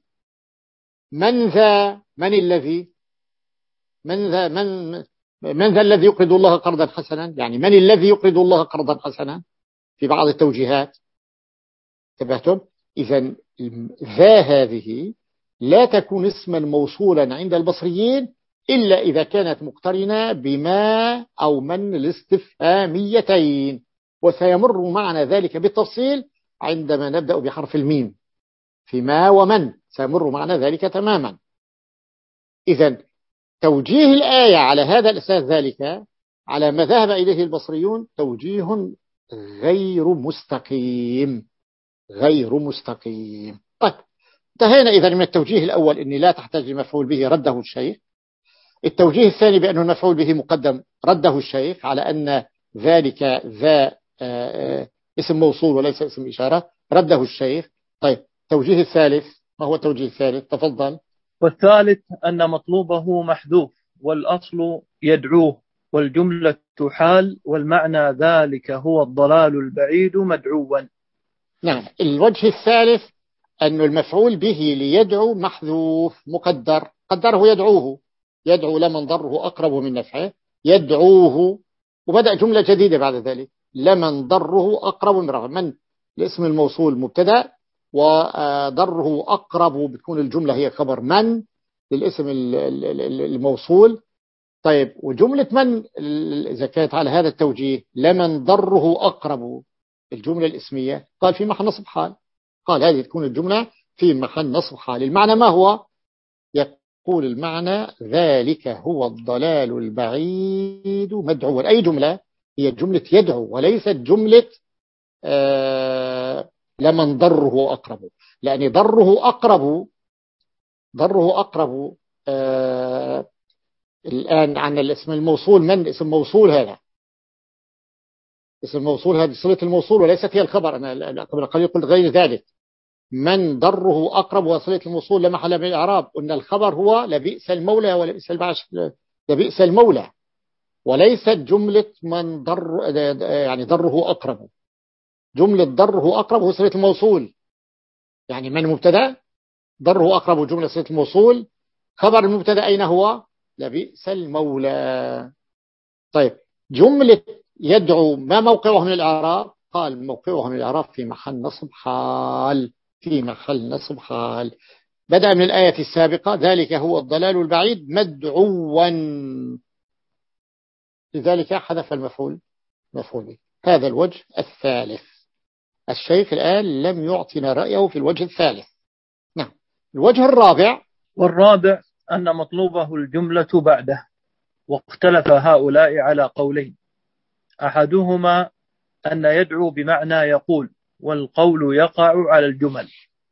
من ذا من الذي، من ذا من من ذا الذي يقرض الله قرضا حسنا، يعني من الذي يقرض الله قرضا حسنا في بعض التوجيهات. انتبهتم؟ إذن ذا هذه لا تكون اسما موصولا عند البصريين إلا إذا كانت مقترنة بما أو من الاستفهاميتين، وسيمر معنا ذلك بالتفصيل عندما نبدأ بحرف الميم في ما ومن، سيمر معنا ذلك تماما. إذن توجيه الآية على هذا الأساس، ذلك على ما ذهب إليه البصريون توجيه غير مستقيم، غير مستقيم. طيب انتهينا إذن من التوجيه الأول أني لا تحتاج لمفعول به، رده الشيخ. التوجيه الثاني بأنه المفعول به مقدم، رده الشيخ على أن ذلك ذا اسم موصول وليس اسم إشارة، رده الشيخ. طيب التوجيه الثالث، ما هو التوجيه الثالث؟ تفضل. والثالث أن مطلوبه محذوف، والأصل يدعوه، والجملة حال، والمعنى ذلك هو الضلال البعيد مدعوا. نعم، الوجه الثالث أن المفعول به ليدعو محذوف مقدر، قدره يدعوه، يدعو لمن ضره أقرب من نفعه، يدعوه، وبدأ جملة جديدة بعد ذلك، لمن ضره أقرب من نفعه، من الاسم الموصول مبتدأ، وضره أقرب بتكون الجملة هي خبر من للاسم الموصول. طيب وجملة من إذا كانت على هذا التوجيه لمن ضره أقرب، الجملة الاسمية قال في محل نصب حال، قال هذه تكون الجملة في محل نصب حال. المعنى ما هو؟ يقول المعنى ذلك هو الضلال البعيد مدعوا. أي جملة؟ هي جملة يدعو وليست جملة آه لمن ضره أقرب، لأن ضره أقرب ضره أقرب آه الآن عن الاسم الموصول. من اسم موصول هذا؟ اسم الموصول هذه صلة الموصول وليست هي الخبر. أنا قبل قليل قلت غير ذلك، من ضره أقرب وصلة الموصول لا محل من الإعراب، قلنا الخبر هو لبئس المولى ولبئس البعش، لبئس المولى. وليست جملة من ضر يعني ضره أقرب. جملة ضره أقرب هو صلة الموصول، يعني من مبتدأ ضره أقرب جملة صلة الموصول، خبر المبتدأ أين هو؟ لبئس المولى. طيب جملة يدعو ما موقعه من الإعراب؟ قال موقعه من الإعراب في محل نصب حال، في محل نصب حال. بدأ من الآية السابقة ذلك هو الضلال البعيد مدعوا، لذلك حذف المفعول مفعول به. هذا الوجه الثالث. الشيخ الآن لم يعطينا رأيه في الوجه الثالث. نعم. الوجه الرابع. والرابع أن مطلوبه الجملة بعده، واختلف هؤلاء على قولين، أحدهما أن يدعو بمعنى يقول، والقول يقع على الجمل،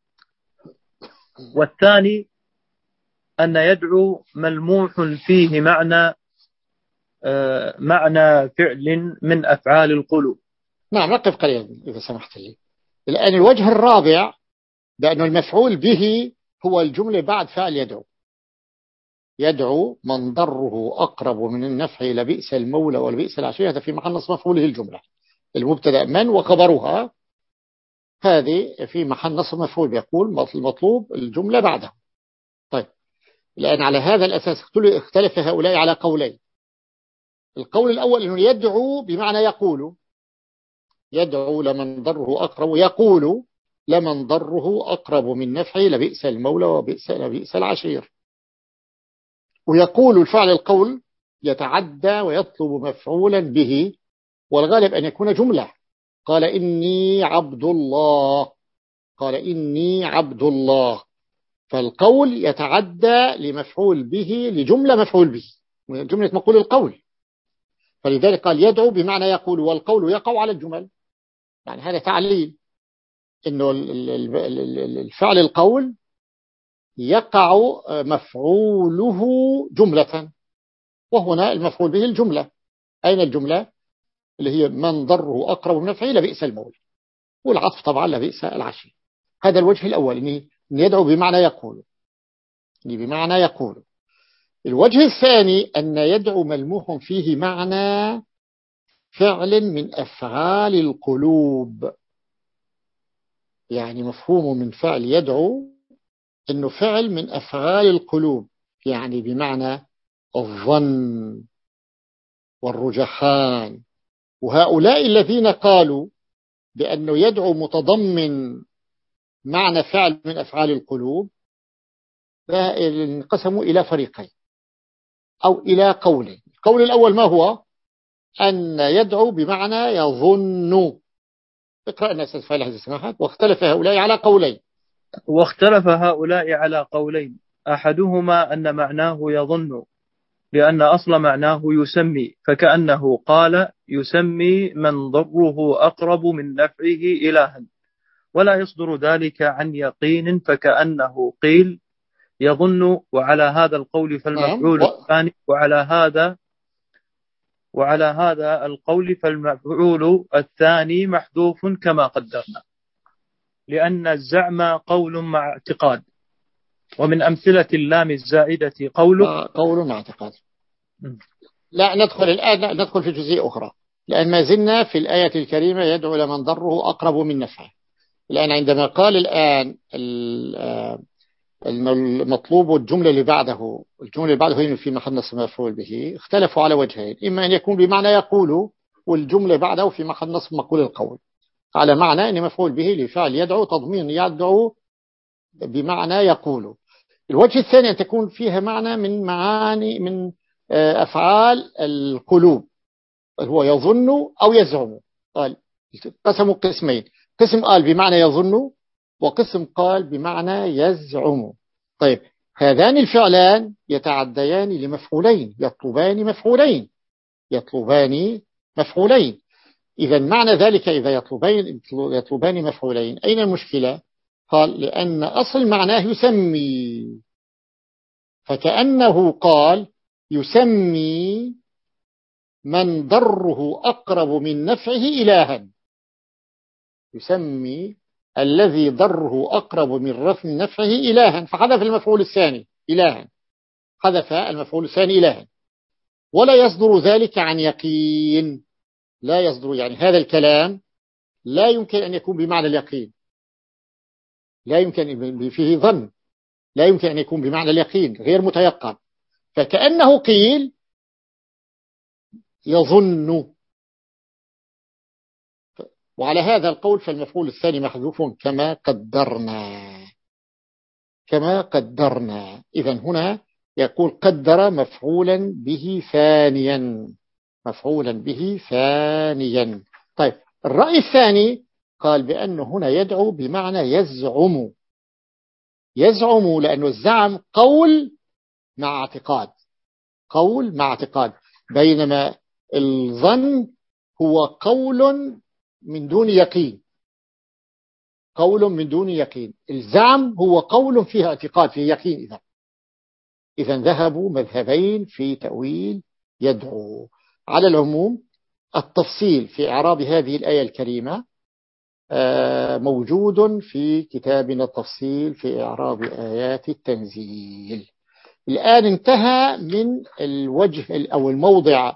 والثاني أن يدعو ملموح فيه معنى آه معنى فعل من أفعال القلوب. نعم نقف قليلا إذا سمحت لي. الآن الوجه الرابع بأن المفعول به هو الجملة بعد فعل يدعو. يدعو من ضره أقرب من النفع لبئس المولى ولبئس العشير، هذا في محل نصب مفعوله الجملة. المبتدأ من وخبرها هذه في محل نصب مفعول، بيقول المطلوب الجملة بعده. طيب الآن على هذا الأساس اختلف هؤلاء على قولين. القول الأول أنه يدعو بمعنى يقول، يدعو لمن ضره أقرب، يقول لمن ضره أقرب من نفعه لبئس المولى وبئس لبئس العشير. ويقول الفعل القول يتعدى ويطلب مفعولا به، والغالب أن يكون جملة. قال إني عبد الله، قال إني عبد الله، فالقول يتعدى لمفعول به لجملة مفعول به، جملة مقول القول. فلذلك قال يدعو بمعنى يقول، والقول يقع على الجمل. يعني هذا تعليل إنه الفعل القول يقع مفعوله جملة، وهنا المفعول به الجملة. أين الجملة؟ اللي هي من ضره أقرب من نفعه لبئس المولى، والعطف طبعا لبئس العشير. هذا الوجه الأول، إن يدعو بمعنى يقول، بمعنى يقول. الوجه الثاني أن يدعو ملموح فيه معنى فعل من أفعال القلوب. يعني مفهوم من فعل يدعو إنه فعل من أفعال القلوب، يعني بمعنى الظن والرجحان. وهؤلاء الذين قالوا بأنه يدعو متضمن معنى فعل من أفعال القلوب انقسموا إلى فريقين أو إلى قولين. القول الأول ما هو؟ أن يدعو بمعنى يظن. اقرأ الناس فالح إذا سمحت. واختلف هؤلاء على قولين. واختلف هؤلاء على قولين، أحدهما أن معناه يظن، لأن أصل معناه يسمي، فكأنه قال يسمي من ضره أقرب من نفعه إلها، ولا يصدر ذلك عن يقين، فكأنه قيل يظن. وعلى هذا القول فالمفعول نعم. الثاني وعلى هذا وعلى هذا القول فالمفعول الثاني محذوف كما قدرنا، لأن الزعم قول مع اعتقاد. ومن أمثلة اللام الزائدة قوله قول مع اعتقاد. لا ندخل الآن ندخل في جزئية أخرى، لأن ما زلنا في الآية الكريمة يدعو لمن ضره أقرب من نفعه. الآن عندما قال الآن المطلوب الجملة اللي بعده، الجملة اللي بعده هي في محل نصب مفعول به، اختلفوا على وجهين، إما أن يكون بمعنى يقول والجملة بعده في محل نصب مقول القول، على معنى أن مفعول به لفعل يدعو تضمين يدعو بمعنى يقول. الوجه الثاني أن تكون فيها معنى من معاني من أفعال القلوب، هو يظن أو يزعم. قال قسموا قسمين، قسم قال بمعنى يظن، وقسم قال بمعنى يزعم. طيب هذان الفعلان يتعديان لمفعولين، يطلبان مفعولين، يطلبان مفعولين. إذا معنى ذلك إذا يطلبان يطلبان مفعولين، أين المشكلة؟ قال لأن أصل معناه يسمي، فكأنه قال يسمي من ضره أقرب من نفعه إلها، يسمي الذي ضره أقرب من رفع نفعه إلها، فحذف المفعول الثاني إلها، حذف المفعول الثاني إلها. ولا يصدر ذلك عن يقين. لا يصدر يعني هذا الكلام لا يمكن أن يكون بمعنى اليقين، لا يمكن أن فيه ظن، لا يمكن أن يكون بمعنى اليقين، غير متيقن. فكأنه قيل يظن. وعلى هذا القول فالمفعول الثاني محذوف كما قدرنا، كما قدرنا. إذن هنا يقول قدر مفعولا به ثانيا، مفعولا به ثانيا. طيب الرأي الثاني قال بأنه هنا يدعو بمعنى يزعم، يزعم لأنه الزعم قول مع اعتقاد، قول مع اعتقاد، بينما الظن هو قول من دون يقين، قول من دون يقين. الزعم هو قول فيها اعتقاد، فيه يقين. إذا إذا ذهبوا مذهبين في تأويل يدعو. على العموم التفصيل في إعراب هذه الآية الكريمة موجود في كتابنا التفصيل في إعراب آيات التنزيل. الآن انتهى من الوجه أو الموضع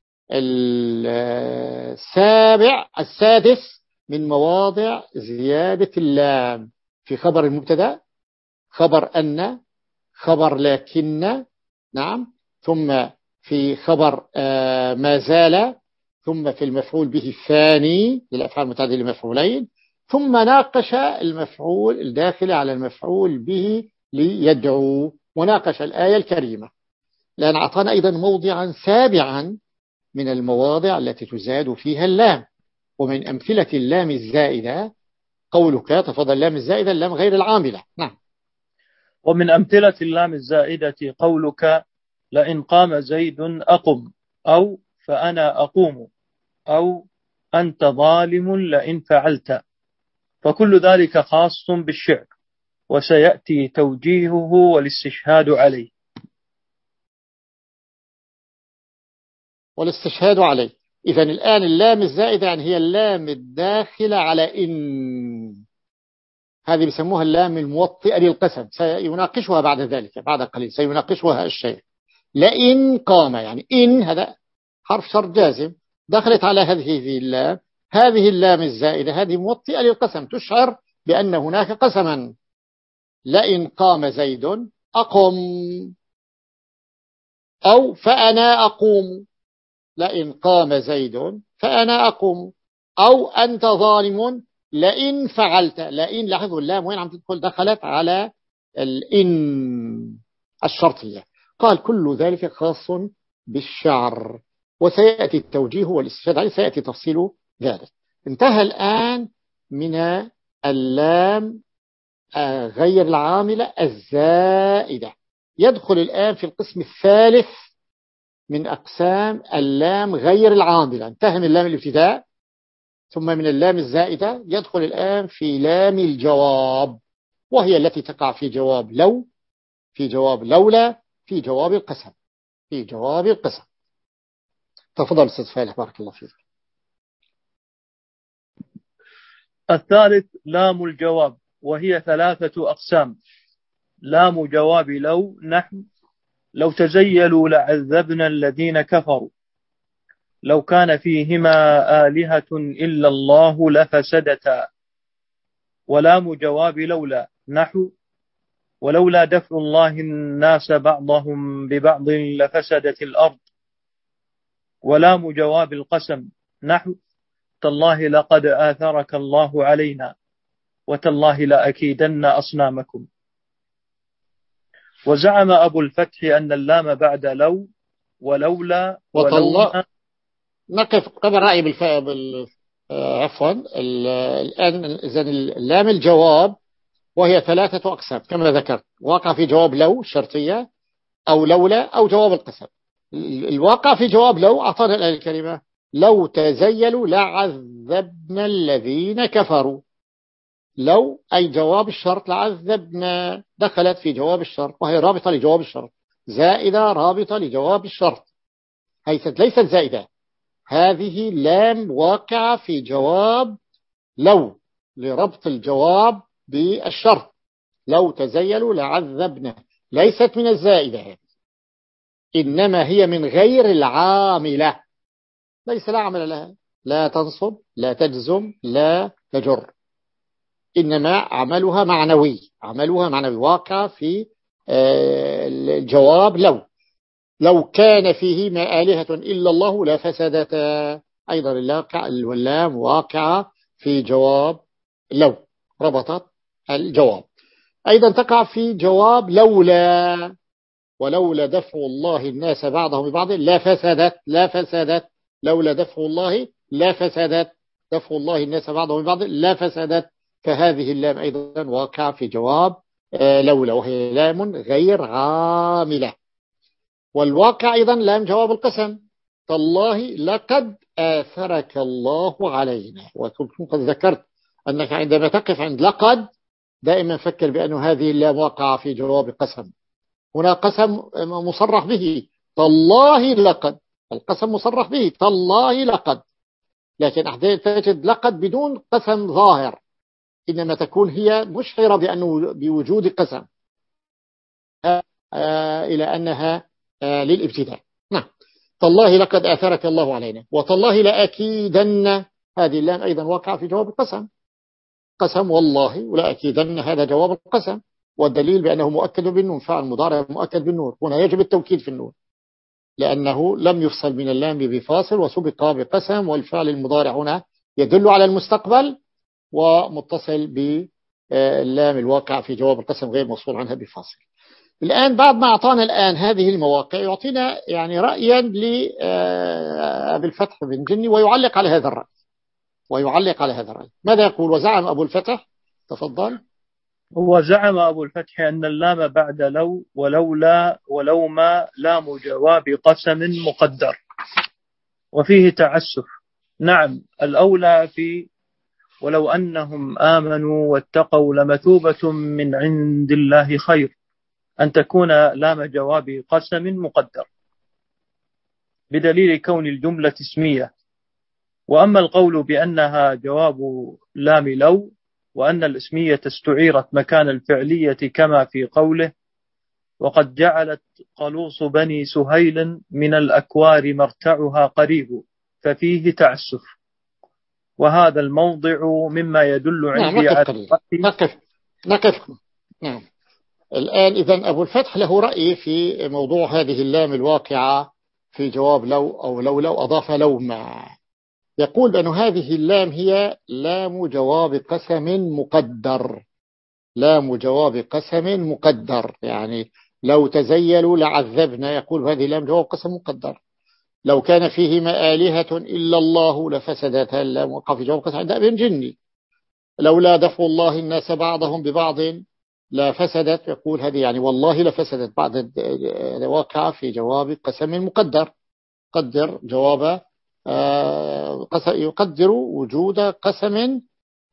السابع السادس من مواضع زيادة اللام في خبر المبتدأ، خبر أن، خبر لكن، نعم، ثم في خبر ما زال، ثم في المفعول به الثاني للأفعال المتعددة لمفعولين، ثم ناقش المفعول الداخل على المفعول به ليدعو، وناقش الآية الكريمة. لأن أعطانا أيضا موضعا سابعا من المواضع التي تزاد فيها اللام. ومن أمثلة اللام الزائدة قولك، تفضل، اللام الزائدة اللام غير العاملة. نعم. ومن أمثلة اللام الزائدة قولك لئن قام زيد أقم، أو فأنا أقوم، أو أنت ظالم لئن فعلت. فكل ذلك خاص بالشعر، وسيأتي توجيهه والاستشهاد عليه. والاستشهاد عليه. إذن الآن اللام الزائدة يعني هي اللام الداخلة على إن، هذه بيسموها اللام الموطئة للقسم، سيناقشها بعد ذلك بعد قليل، سيناقشها الشيء. لئن قام يعني إن، هذا حرف شرط جازم، دخلت على هذه اللام، هذه اللام الزائدة هذه موطئة للقسم، تشعر بأن هناك قسما. لئن قام زيد أقم، أو فأنا أقوم. لئن قام زيد فأنا أقوم، أو أنت ظالم لئن فعلت. لئن، لاحظوا اللام وين عم تدخل، دخلت على الإن الشرطية. قال كل ذلك خاص بالشعر، وسيأتي التوجيه والاستشهاد عليه، سيأتي تفصيل ذلك. انتهى الآن من اللام غير العاملة الزائدة. يدخل الآن في القسم الثالث من أقسام اللام غير العاملة. انتهى من اللام الابتداء ثم من اللام الزائدة، يدخل الآن في لام الجواب، وهي التي تقع في جواب لو، في جواب لولا، في جواب القسم، في جواب القسم. تفضل أستاذ فالح بارك الله فيك. الثالث لام الجواب، وهي ثلاثة أقسام. لام جواب لو نحو لو تزيلوا لعذبنا الذين كفروا، لو كان فيهما آلهة إلا الله لفسدتا. ولام جواب لولا نحو ولولا دفع الله الناس بعضهم ببعض لفسدت الأرض. ولام جواب القسم نحو تالله لقد آثرك الله علينا، وتالله لأكيدن أصنامكم. وزعم أبو الفتح أن اللام بعد لو ولولا ولولا. نقف قبل رأي بالفاء بال... عفوا الآن. إذن اللام الجواب وهي ثلاثة أقسام كما ذكرت، واقع في جواب لو شرطية، أو لولا، أو جواب القسم. الواقع في جواب لو أعطانا الآية الكريمة لو تزيلوا لعذبنا الذين كفروا. لو أي جواب الشرط، لعذبنا دخلت في جواب الشرط، وهي رابطة لجواب الشرط، زائدة رابطة لجواب الشرط، ليست ليست زائدة. هذه لام واقعة في جواب لو لربط الجواب بالشرط. لو تزيلوا لعذبنا، ليست من الزائدة. إنما هي من غير العاملة، ليس لا عمل لها، لا تنصب لا تجزم لا تجر، إنما عملها معنوي، عملها معنوي واقع في الجواب لو لو كان فيه ما آلهة إلا الله لفسدتا، أيضا اللام واقعة في جواب لو، ربطت الجواب. أيضا تقع في جواب لولا، ولولا دفع الله الناس بعضهم ببعض لا فسدت، لا فسدت، لولا دفع الله لا فسدت، دفع الله الناس بعضهم ببعض لا فسدت، فهذه اللام أيضا واقع في جواب لولا، وهي لام غير عاملة. والواقع أيضا لام جواب القسم، تالله لقد آثرك الله علينا. وكنت قد ذكرت أنك عندما تقف عند لقد دائما فكر بأن هذه اللام واقعة في جواب قسم، هنا قسم مصرح به، تالله لقد، القسم مصرح به تالله لقد، لكن أحيانا تجد لقد بدون قسم ظاهر، إنما تكون هي مشعرة بأنه بوجود قسم آه إلى أنها آه للابتداء. نعم، تالله لقد آثرك الله علينا، وتالله لأكيدن، هذه اللام أيضا واقع في جواب القسم، قسم والله ولأكيدن، هذا جواب القسم، والدليل بأنه مؤكد بالنون، فعل مضارع مؤكد بالنون، هنا يجب التوكيد في النون لأنه لم يفصل من اللام بفاصل وسبق بقسم، والفعل المضارع هنا يدل على المستقبل ومتصل باللام الواقع في جواب القسم غير مفصول عنها بفاصل. الآن بعد ما أعطانا الآن هذه المواقع يعطينا يعني رأيا لأبي الفتح بن جني ويعلق على هذا الرأي، ويعلق على هذا الرأي ماذا يقول؟ وزعم أبو الفتح، تفضل. هو زعم أبو الفتح أن اللام بعد لو ولولا ولو ما لام جواب قسم مقدر وفيه تعسف. نعم، الأولى في ولو أنهم آمنوا واتقوا لمثوبة من عند الله خير أن تكون لام جواب قسم مقدر بدليل كون الجملة اسمية. وأما القول بأنها جواب لام لو وأن الاسمية استعيرت مكان الفعلية كما في قوله وقد جعلت قلوص بني سهيل من الأكوار مرتعها قريب، ففيه تعسف، وهذا الموضع مما يدل عندي نعم، على نقف نقف نعم. الآن إذن أبو الفتح له رأي في موضوع هذه اللام الواقعة في جواب لو أو لو لو أضاف لو ما، يقول بأن هذه اللام هي لام جواب قسم مقدر، لام جواب قسم مقدر، يعني لو تزيلوا لعذبنا، يقول هذه لام جواب قسم مقدر، لو كان فيهما آلهة إلا الله لفسدتا، اللام وقع في جواب قسم عند ابن جني، لولا دفع الله الناس بعضهم ببعض لا فسدت، يقول هذه يعني والله لفسدت، بعد واقع في جواب قسم مقدر، قدر جواب يقدر وجود قسم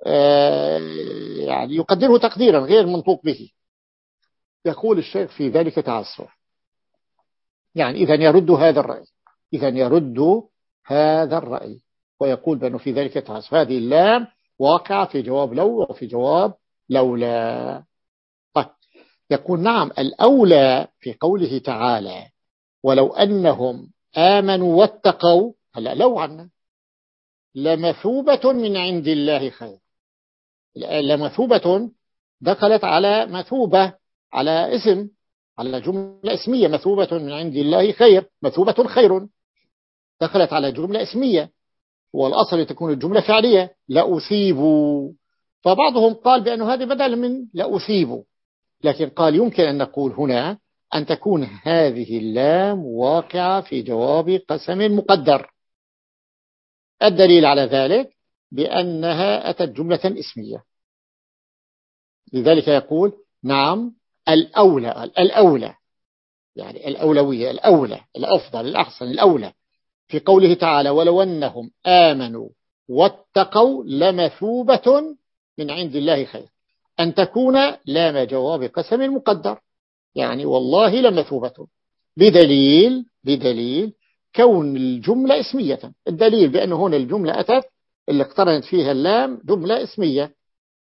يعني يقدره تقديرا غير منطوق به. يقول الشيخ في ذلك تعسف، يعني إذا يرد هذا الرأي، إذا يرد هذا الرأي ويقول بأنه في ذلك تعسف، هذه اللام واقع في جواب لو وفي جواب لولا. طيب، يقول نعم، الأولى في قوله تعالى ولو أنهم آمنوا واتقوا، هلا لو عنا لمثوبة من عند الله خير، لمثوبة دخلت على مثوبة، على اسم، على جملة اسمية، مثوبة من عند الله خير، مثوبة خير، دخلت على جملة اسمية، والأصل تكون الجملة فعلية لأثيبوا، فبعضهم قال بأن هذا بدل من لأثيبوا، لكن قال يمكن أن نقول هنا أن تكون هذه اللام واقعة في جواب قسم مقدر. الدليل على ذلك بأنها أتت جملة اسمية، لذلك يقول نعم الأولى، الأولى يعني الأولوية، الأولى، الأفضل، الأحسن، الأولى في قوله تعالى ولو أنهم آمنوا واتقوا لمثوبة من عند الله خير، أن تكون لام جواب قسم مقدر، يعني والله لمثوبة، بدليل بدليل كون الجملة اسمية، الدليل بأن هنا الجملة أتت اللي اقترنت فيها اللام جملة اسمية،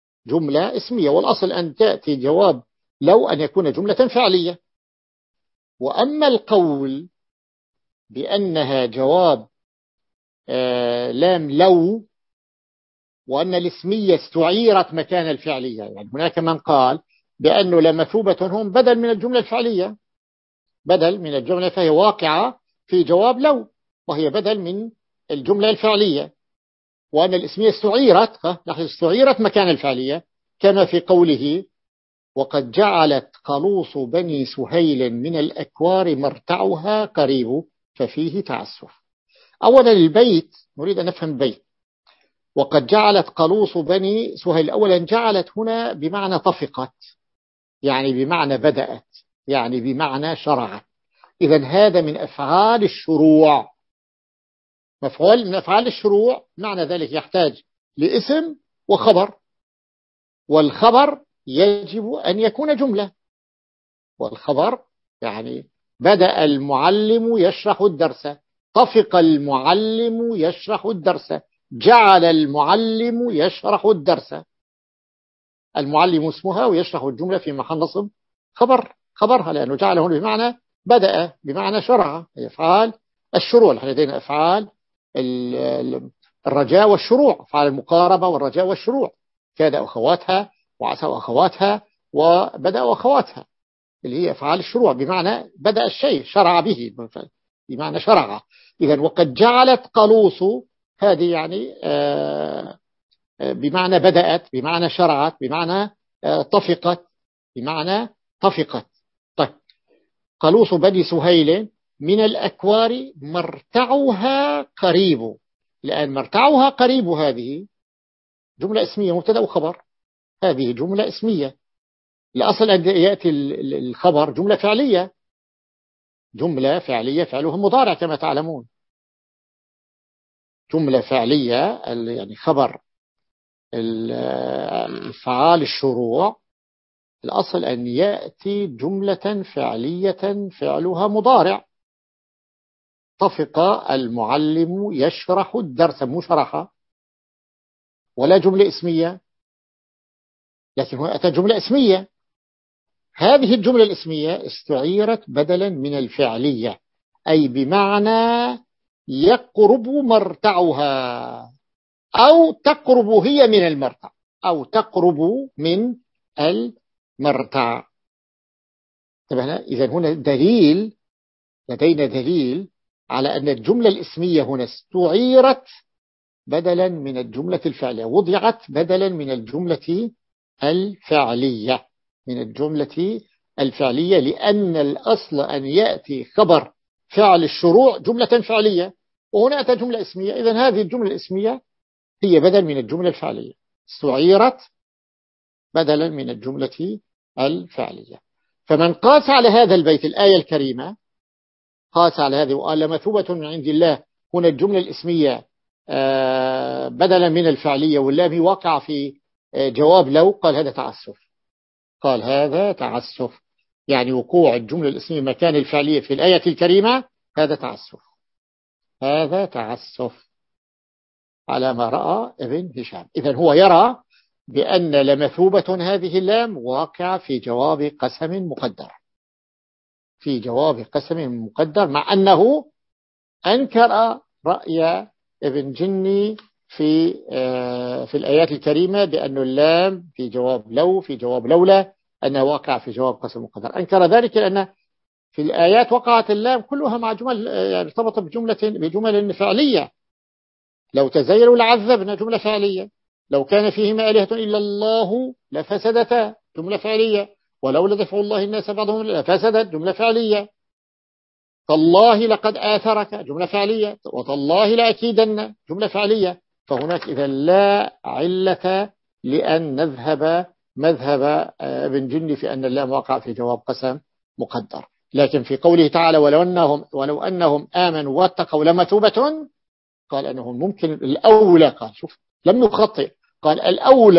جملة اسمية، والأصل أن تأتي جواب لو أن يكون جملة فعلية، وأما القول بأنها جواب آه لام لو، وأن الاسمية استعيرت مكان الفعلية. يعني هناك من قال بأنه لمثوبة هم بدل من الجملة الفعلية، بدل من الجملة، فهي واقعة في جواب لو، وهي بدل من الجملة الفعلية، وأن الاسمية استعيرت استعيرت مكان الفعلية، كما في قوله وقد جعلت قلوص بني سهيل من الأكوار مرتعها قريب ففيه تعسف. أولا البيت، نريد أن نفهم البيت. وقد جعلت قلوص بني سهيل، أولا جعلت هنا بمعنى طفقت، يعني بمعنى بدأت، يعني بمعنى شرعت. إذن هذا من أفعال الشروع، مفعول من أفعال الشروع، معنى ذلك يحتاج لاسم وخبر، والخبر يجب أن يكون جملة. والخبر يعني بدأ المعلم يشرح الدرس، طفق المعلم يشرح الدرس، جعل المعلم يشرح الدرس. المعلم اسمها ويشرح الجملة في محل نصب خبر، خبرها، لأنه جعله بمعنى بدأ، بمعنى شرع. أفعال الشروع، نحن لدينا أفعال الرجاء والشروع، أفعال المقاربة والرجاء والشروع، كاد أخواتها وعسى أخواتها وبدأ أخواتها، اللي هي أفعال الشروع بمعنى بدأ الشيء، شرع به بمعنى شرع. إذن وقد جعلت قلوص، هذه يعني بمعنى بدأت، بمعنى شرعت، بمعنى طفقت، بمعنى طفقت. طيب، قلوص بني سهيل من الأكوار مرتعها قريب. لأن مرتعها قريب هذه جملة اسمية مبتدأ وخبر، هذه جملة اسمية. الأصل أن يأتي الخبر جملة فعلية، جملة فعلية فعلها مضارع كما تعلمون، جملة فعلية يعني خبر الفعال الشروع، الأصل أن يأتي جملة فعلية فعلها مضارع. طفق المعلم يشرح الدرس، مو شرح، ولا جملة اسمية، لكن هو أتى جملة اسمية. هذه الجملة الاسمية استعيرت بدلا من الفعلية، أي بمعنى يقرب مرتعها، أو تقرب هي من المرتع، أو تقرب من المرتع. إذن هنا دليل، لدينا دليل على أن الجملة الاسمية هنا استعيرت بدلا من الجملة الفعلية، وضعت بدلا من الجملة الفعلية، من الجملة الفعلية، لأن الأصل أن يأتي خبر فعل الشروع جملة فعلية، وهنا أتى جملة اسمية. إذن هذه الجملة الاسمية هي بدل من الجملة الفعلية، استعيرت بدلا من الجملة الفعلية. فمن قاس على هذا البيت الآية الكريمة، قاس على هذه وقال لمثوبة من عند الله، هنا الجملة الاسمية بدلا من الفعلية، واللام واقع في جواب لو، قال هذا تعسف، قال هذا تعسف، يعني وقوع الجملة الاسمية مكان الفعلية في الآية الكريمة هذا تعسف، هذا تعسف على ما رأى ابن هشام. إذن هو يرى بأن لمثوبة هذه اللام واقع في جواب قسم مقدر، في جواب قسم مقدر، مع أنه أنكر رأي ابن جني في في الآيات الكريمة بأن اللام في جواب لو، في جواب لولا، أنه واقع في جواب قسم مقدر. أنكر ذلك لأن في الآيات وقعت اللام كلها مع جمل ارتبطت بجملة بجمل فعلية. لو تزيلوا لعذبنا، جملة فعلية. لو كان فيهما آلهة إلا الله لفسدتا، جملة فعلية. ولولا دفع الله الناس بعضهم لفسدت، جملة فعلية. تالله لقد آثرك، جملة فعلية. وتالله لأكيدن، جملة فعلية. فهناك إذا لا علة لأن نذهب مذهب ابن جني في أن اللام وقع في جواب قسم مقدر. لكن في قوله تعالى ولو أنهم, ولو أنهم آمنوا واتقوا لمثوبة، قال أنه ممكن الأولى، قال شوف لم نخطئ، قال الأولى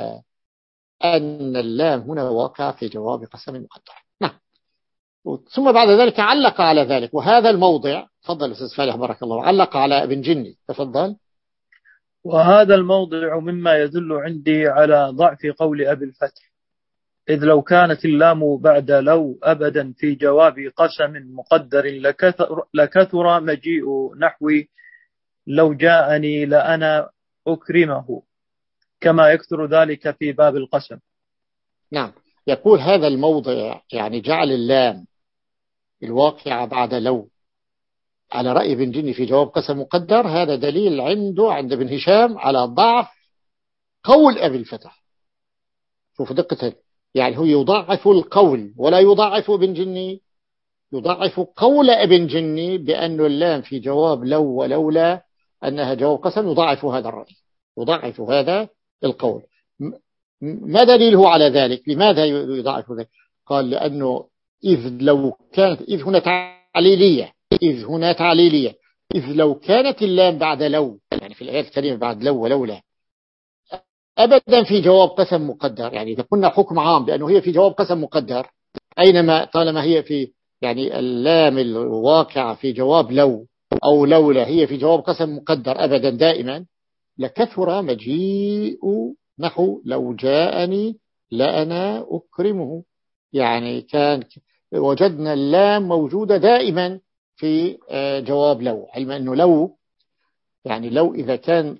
أن اللام هنا واقع في جواب قسم مقدر. نعم. ثم بعد ذلك علق على ذلك، وهذا الموضع، تفضل أستاذ فالح بارك الله، علق على ابن جني، تفضل. وهذا الموضع مما يدل عندي على ضعف قول أبي الفتح إذ لو كانت اللام بعد لو أبدا في جواب قسم مقدر لكثر, لكثر مجيء نحوي لو جاءني لأنا أكرمه، كما يكثر ذلك في باب القسم. نعم، يقول هذا الموضع يعني جعل اللام الواقعة بعد لو على رأي ابن جني في جواب قسم مقدر، هذا دليل عنده عند ابن هشام على ضعف قول أبي الفتح. شوف دقة، يعني هو يضعف القول ولا يضعف ابن جني، يضعف قول ابن جني بأن اللام في جواب لو ولولا أنها جواب قسم، يضعف هذا الرأي، يضعف هذا القول. ما دليله على ذلك؟ لماذا يضعف ذلك؟ قال لأنه إذ لو كانت، إذ هنا تعليلية، إذ هنا تعليلية إذ لو كانت اللام بعد لو، يعني في الآيات الكريمة بعد لو ولولا أبدا في جواب قسم مقدر، يعني إذا قلنا حكم عام لأنه هي في جواب قسم مقدر، أينما طالما هي في يعني اللام الواقعة في جواب لو أو لولا هي في جواب قسم مقدر أبدا دائما، لكثر مجيء نحو لو جاءني لأنا أكرمه. يعني كان وجدنا اللام موجودة دائما في جواب لو، علما أنه لو يعني لو إذا كان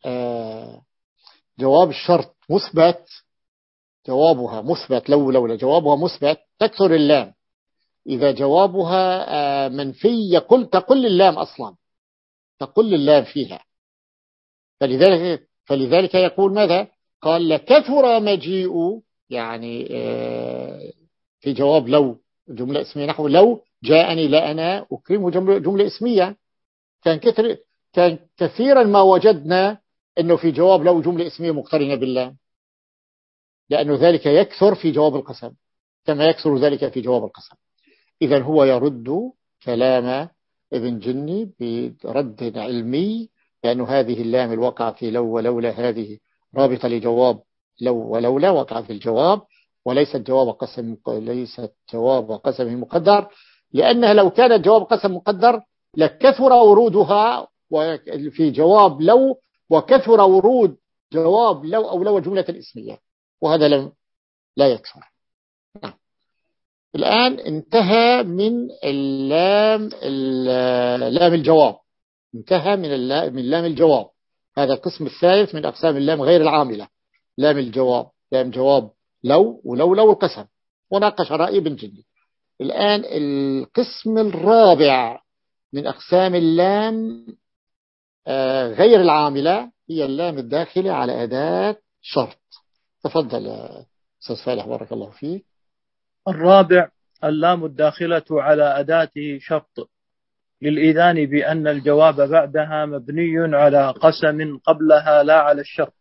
جواب الشرط مثبت، جوابها مثبت، لو لولا جوابها مثبت تكثر اللام. إذا جوابها منفي يقول تقل اللام أصلا، تقل اللام فيها. فلذلك فلذلك يقول ماذا؟ قال لكثر مجيء، يعني في جواب لو جملة اسمية نحو لو جاءني لأنا أكرمه، جملة, جملة اسمية. كان كثير كان كثيرا ما وجدنا أنه في جواب لو جملة اسمية مقترنة بالله، لأنه ذلك يكثر في جواب القسم كما يكثر ذلك في جواب القسم. إذن هو يرد كلام ابن جني برد علمي، لأنه هذه اللام الوقع في لو ولولا هذه رابطة لجواب لو ولولا، وقع في الجواب وليست جواب قسم، ليست جواب قسم مقدر، لأنها لو كانت جواب قسم مقدر لكثر ورودها في جواب لو، وكثر ورود جواب لو أو لو جملة الاسمية، وهذا لم لا يكثر. نعم. الآن انتهى من اللام اللام الجواب، انتهى من اللام من لام الجواب. هذا القسم الثالث من أقسام اللام غير العاملة، لام الجواب، لام جواب لو ولو لو القسم، وناقش رأي ابن جني. الآن القسم الرابع من أقسام اللام غير العاملة هي اللام الداخلة على أداة شرط. تفضل يا أستاذ فالح بارك الله فيك. الرابع اللام الداخلة على أداة شرط للإذان بأن الجواب بعدها مبني على قسم قبلها لا على الشرط،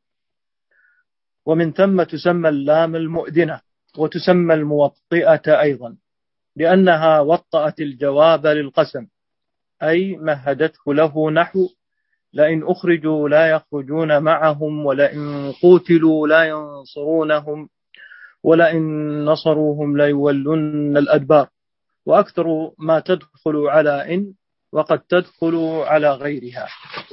ومن ثم تسمى اللام المؤذنة، وتسمى الموطئة أيضا لأنها وطأت الجواب للقسم، أي مهدته له نحو لئن أخرجوا لا يخرجون معهم، ولئن قوتلوا لا ينصرونهم، ولئن نصروهم ليولن الأدبار. وأكثر ما تدخل على إن وقد تدخل على غيرها،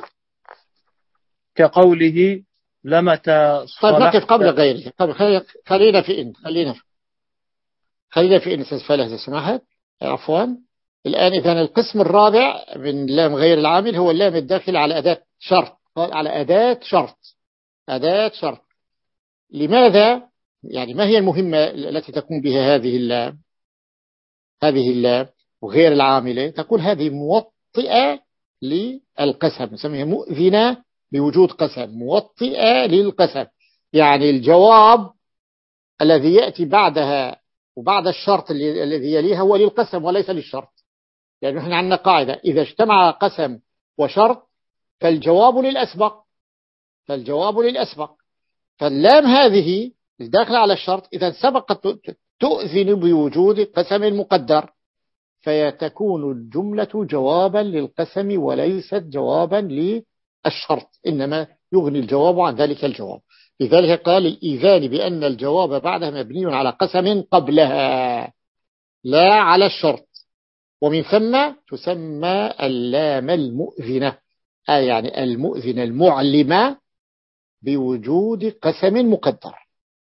كقوله لمتى طيب نقف قبل غيرها، قبل خلينا في إن خلينا في خلينا في إن أستاذ فالح إذا سمحت، عفوا. الآن إذن القسم الرابع من لام غير العامل هو اللام الداخل على أداة شرط، على أداة شرط، أداة شرط. لماذا؟ يعني ما هي المهمة التي تكون بها هذه اللام، هذه اللام وغير العاملة؟ تقول هذه موطئة للقسم، نسميها مؤذنة بوجود قسم، موطئة للقسم. يعني الجواب الذي يأتي بعدها وبعد الشرط الذي يليها هو للقسم وليس للشرط، لأنه يعني احنا عندنا قاعدة إذا اجتمع قسم وشرط فالجواب للأسبق، فالجواب للأسبق. فاللام هذه الداخلة على الشرط إذا سبقت تؤذن بوجود قسم مقدر، فيتكون الجملة جوابا للقسم وليست جوابا للشرط، إنما يغني الجواب عن ذلك الجواب. لذلك قال الإيذان بأن الجواب بعدها مبني على قسم قبلها لا على الشرط، ومن ثم تسمى اللام المؤذنة، آه يعني المؤذنة المعلمة بوجود قسم مقدر.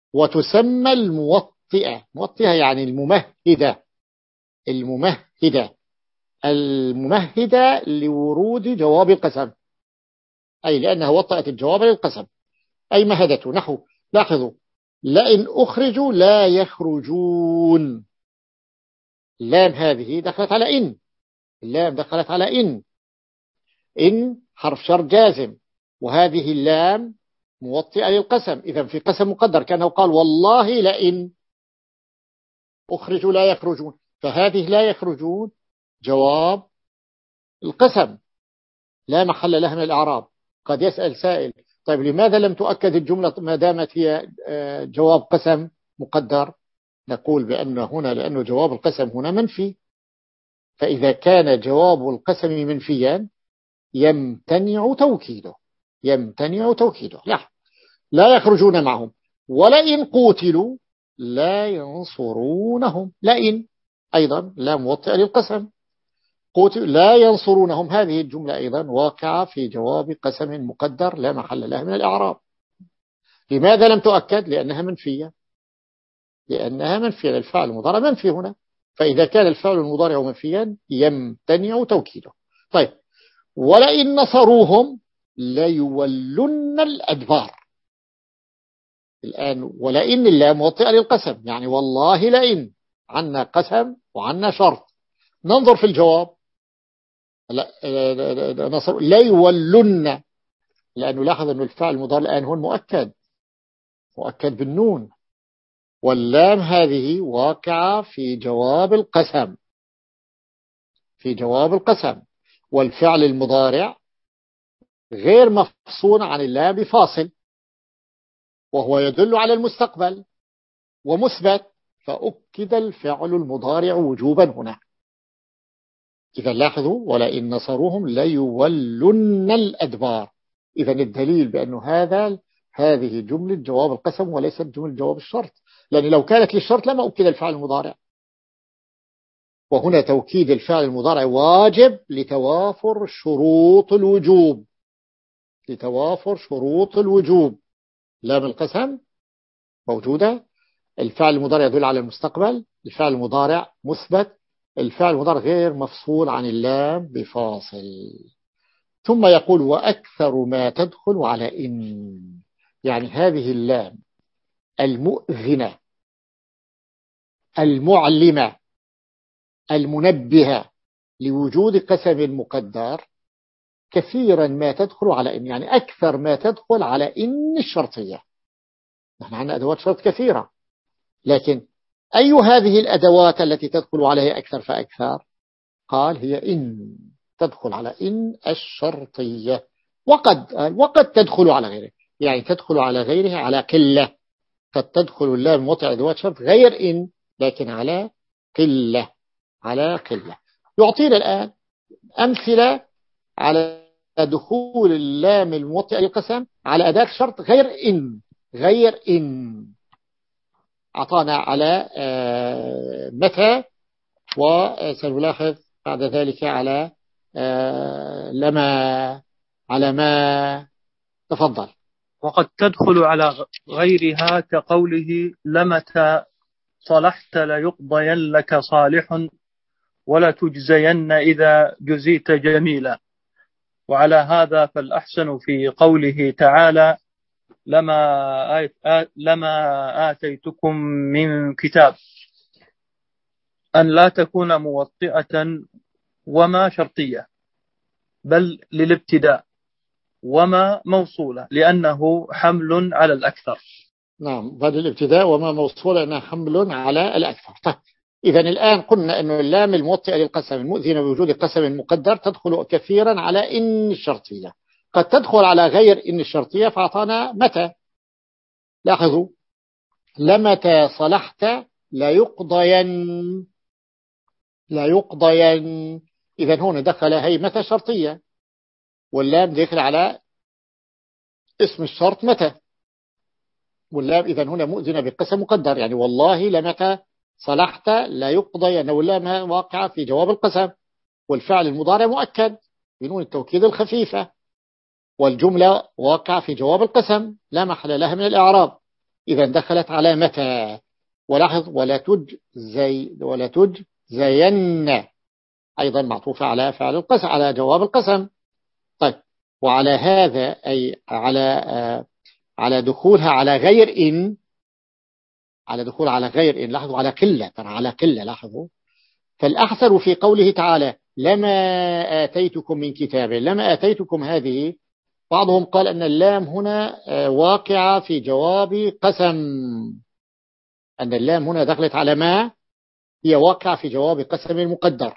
وتسمى الموطئة. موطئة يعني الممهدة، الممهدة الممهدة لورود جواب القسم، أي لأنها وطأت الجواب للقسم، أي مهدته. نحو لاحظوا لئن أخرجوا لا يخرجون، اللام هذه دخلت على إن، اللام دخلت على إن، إن حرف شر جازم، وهذه اللام موطئة للقسم، إذا في قسم مقدر، كأنه قال والله لئن أخرجوا لا يخرجون، فهذه لا يخرجون جواب القسم لا محل لها من الإعراب. قد يسأل سائل طيب لماذا لم تؤكد الجملة ما دامت هي جواب قسم مقدر؟ نقول بأن هنا لأنه جواب القسم هنا منفي، فإذا كان جواب القسم منفيا يمتنع توكيده، يمتنع توكيده. لا لا يخرجون معهم، ولئن قوتلوا لا ينصرونهم، لئن أيضا لا موطئ للقسم، قوتل لا ينصرونهم، هذه الجملة أيضا واقعة في جواب قسم مقدر لا محل له من الإعراب. لماذا لم تؤكد؟ لأنها منفية، لأنها منفية، الفعل المضارع منفي هنا، فإذا كان الفعل المضارع منفيا يمتنع توكيده. طيب ولئن نصروهم ليولن الأدبار، الآن ولئن الله موطئة للقسم، يعني والله لئن، عنا قسم وعنا شرط. ننظر في الجواب، لا نصر لا يولن، لأنه لاحظ أن الفعل المضارع الآن هو المؤكد، مؤكد بالنون، واللام هذه واقعة في جواب القسم، في جواب القسم، والفعل المضارع غير مفصول عن اللام بفاصل، وهو يدل على المستقبل ومثبت، فأكد الفعل المضارع وجوبا هنا. إذا لاحظوا ولئن نصروهم ليولن الأدبار، إذا الدليل بأنه هذا هذه جملة جواب القسم وليست جملة جواب الشرط، لأن لو كانت للشرط لما أكد الفعل المضارع، وهنا توكيد الفعل المضارع واجب لتوافر شروط الوجوب، لتوافر شروط الوجوب. لام القسم موجودة، الفعل المضارع يدل على المستقبل، الفعل المضارع مثبت، الفعل المضارع غير مفصول عن اللام بفاصل. ثم يقول وأكثر ما تدخل على إن، يعني هذه اللام المؤذنة المعلمة المنبهة لوجود قسم مقدر كثيرا ما تدخل على إن، يعني أكثر ما تدخل على إن الشرطية. نحن عندنا أدوات شرط كثيرة، لكن أي هذه الأدوات التي تدخل عليها أكثر فأكثر؟ قال هي إن، تدخل على إن الشرطية، وقد وقد تدخل على غيره، يعني تدخل على غيره على قلة، قد تدخل اللام موطئ أدوات شرط غير إن لكن على قلة، على قلة. يعطينا الآن أمثلة على دخول اللام الموطئ للقسم على أداة شرط غير إن، غير إن أعطانا على متى، وسنلاحظ بعد ذلك على لما، على ما. تفضل. وقد تدخل على غيرها كقوله لمتى صلحت ليقضين لك صالح ولا تجزين إذا جزيت جميلا. وعلى هذا فالأحسن في قوله تعالى لما آت لما آتيتكم من كتاب أن لا تكون موطئة وما شرطية بل للابتداء، وما موصولة لأنه حمل على الأكثر. نعم بل الابتداء وما موصولة لأنها حمل على الأكثر. طيب إذن الآن قلنا أن اللام الموطئة للقسم المؤذنة بوجود قسم مقدر تدخل كثيرا على إن الشرطية، قد تدخل على غير إن الشرطية، فأعطانا متى. لاحظوا لمتى صلحت لا يقضين، لا يقضين، إذن هنا دخل هي متى شرطية، واللام دخل على اسم الشرط متى، واللام إذن هنا مؤذنة بقسم مقدر، يعني والله لمتى صلحت لا يقضي، أنه اللام واقعة في جواب القسم، والفعل المضارع مؤكد بنون التوكيد الخفيفة، والجملة واقعة في جواب القسم لا محل لها من الإعراب. إذا دخلت على متى. ولاحظ ولا تجزي ولا تجزين أيضا معطوفة على فعل القسم، على جواب القسم. طيب وعلى هذا أي على آه على دخولها على غير إن، على دخول على غير إن، لاحظوا على قلة، ترى على قلة، لاحظوا. فالأحسن في قوله تعالى لما آتيتكم من كتاب، لما آتيتكم هذه، بعضهم قال أن اللام هنا واقعة في جواب قسم، أن اللام هنا دخلت على ما، هي واقعة في جواب قسم المقدر.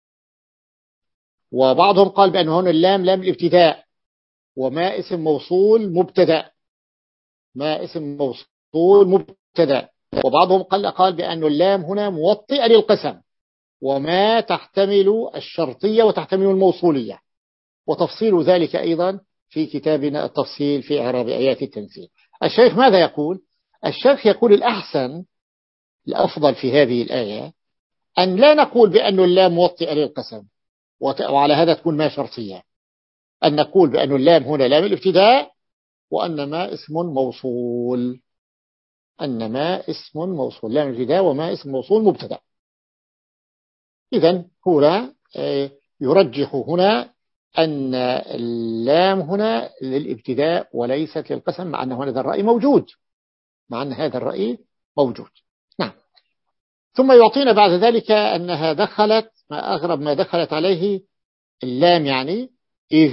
وبعضهم قال بأن هنا اللام لام الابتداء، وما اسم موصول مبتدأ، ما اسم موصول مبتدأ. وبعضهم قال قال بأن اللام هنا موطئة للقسم، وما تحتمل الشرطية وتحتمل الموصولية، وتفصيل ذلك أيضا في كتابنا التفصيل في إعراب آيات التنزيل. الشيخ ماذا يقول؟ الشيخ يقول الأحسن الأفضل في هذه الآية أن لا نقول بأن اللام موطئة للقسم وعلى هذا تكون ما شرطية، أن نقول بأن اللام هنا لام الابتداء، وأن ما اسم موصول، أن ما اسم موصول، لام الابتداء وما اسم موصول مبتدأ. إذن هنا يرجح هنا أن اللام هنا للابتداء وليست للقسم، مع أن هذا الرأي موجود، مع أن هذا الرأي موجود. نعم. ثم يعطينا بعد ذلك أنها دخلت، ما أغرب ما دخلت عليه اللام يعني إذ.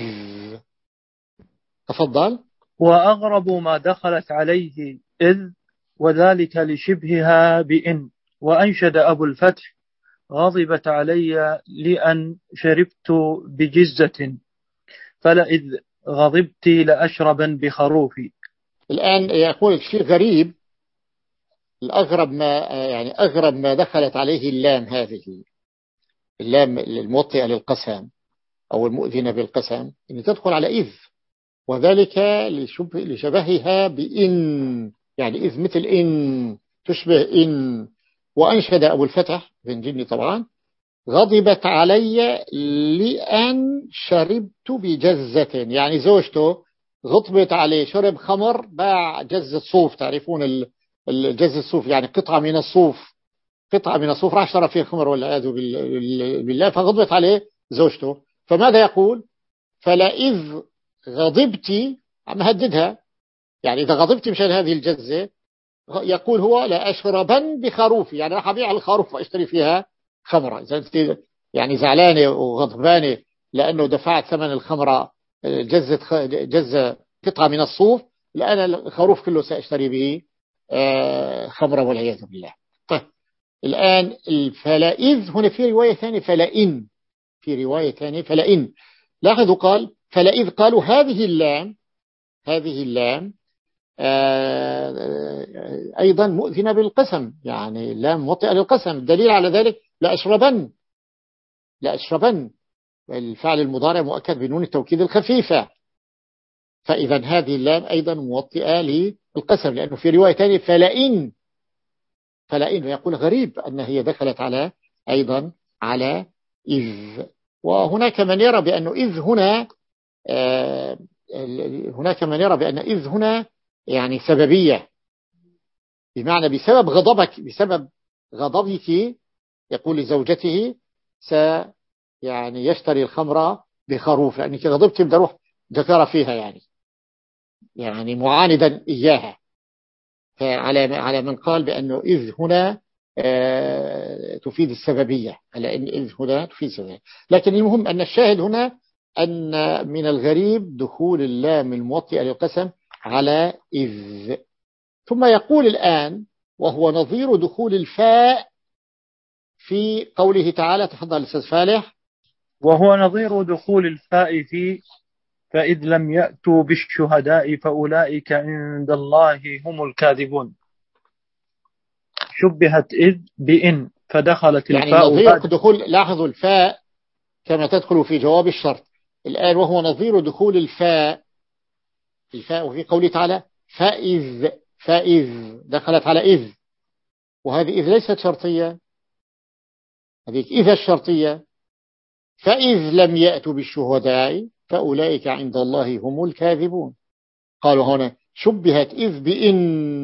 تفضل. وأغرب ما دخلت عليه إذ، وذلك لشبهها بإن. وأنشد أبو الفتح غضبت علي لأن شربت بجزة، فلئذ غضبت لأشربا بخروفي. الآن يقول شيء غريب، الأغرب ما يعني أغرب ما دخلت عليه اللام، هذه اللام الموطئة للقسم أو المؤذنة بالقسم، إن تدخل على إذ، وذلك لشبه لشبهها بإن، يعني إذ مثل إن، تشبه إن. وأنشد أبو الفتح بن جني طبعا غضبت علي لأن شربت بجزة، يعني زوجته غضبت عليه، شرب خمر، باع جزة صوف، تعرفون الجزة الصوف يعني قطعة من الصوف، قطعة من الصوف، راح شرب فيه خمر والعياذ بالله، فغضبت عليه زوجته. فماذا يقول؟ فلئذ غضبتي، عم هددها، يعني إذا غضبتي مشان هذه الجزة، يقول هو لأشربن بخروفي، يعني راح أبيع الخروف وأشتري فيها خمرة. إذا أنت يعني زعلانة وغضبانة لأنه دفعت ثمن الخمرة، جزة جزة قطعة من الصوف، لأن الخروف كله سأشتري به خمرة والعياذ بالله. طيب الآن فلئذ هنا في رواية ثانية فلئن، في رواية ثانية فلئن. لاحظوا قال فلئذ، قالوا هذه اللام، هذه اللام أيضا مؤذنة بالقسم، يعني لام موطئة للقسم. الدليل على ذلك لأشربن، لأشربن الفعل المضارع مؤكد بنون التوكيد الخفيفة، فإذا هذه اللام أيضا موطئة للقسم، لأنه في رواية ثانية فلئن، فلئن. يقول غريب أن هي دخلت على أيضا على إذ. وهناك من يرى بأنه إذ هنا آه هناك من يرى بأن إذ هنا يعني سببية، بمعنى بسبب غضبك، بسبب غضبك، يقول لزوجته س يعني يشتري الخمرة بخروف، لأنك غضبت بدي أروح ذكر فيها، يعني يعني معاندا إياها. فعلى على من قال بأنه إذ هنا آه تفيد السببية، على أن إذ هنا تفيد السببية. لكن المهم أن الشاهد هنا أن من الغريب دخول اللام الموطئة للقسم على إذ. ثم يقول الآن وهو نظير دخول الفاء في قوله تعالى. تفضل أستاذ فالح. وهو نظير دخول الفاء في فإذ لم يأتوا بالشهداء فأولئك عند الله هم الكاذبون. شبهت إذ بإن فدخلت يعني الفاء نظير بعد دخول، لاحظوا الفاء كما تدخل في جواب الشرط. الآن وهو نظير دخول الفاء، الفاء في قوله تعالى فإذ، فإذ دخلت على إذ، وهذه إذ ليست شرطية، هذه إذا الشرطية. فإذ لم يأتوا بالشهداء فأولئك عند الله هم الكاذبون. قالوا هنا شبهت إذ بإن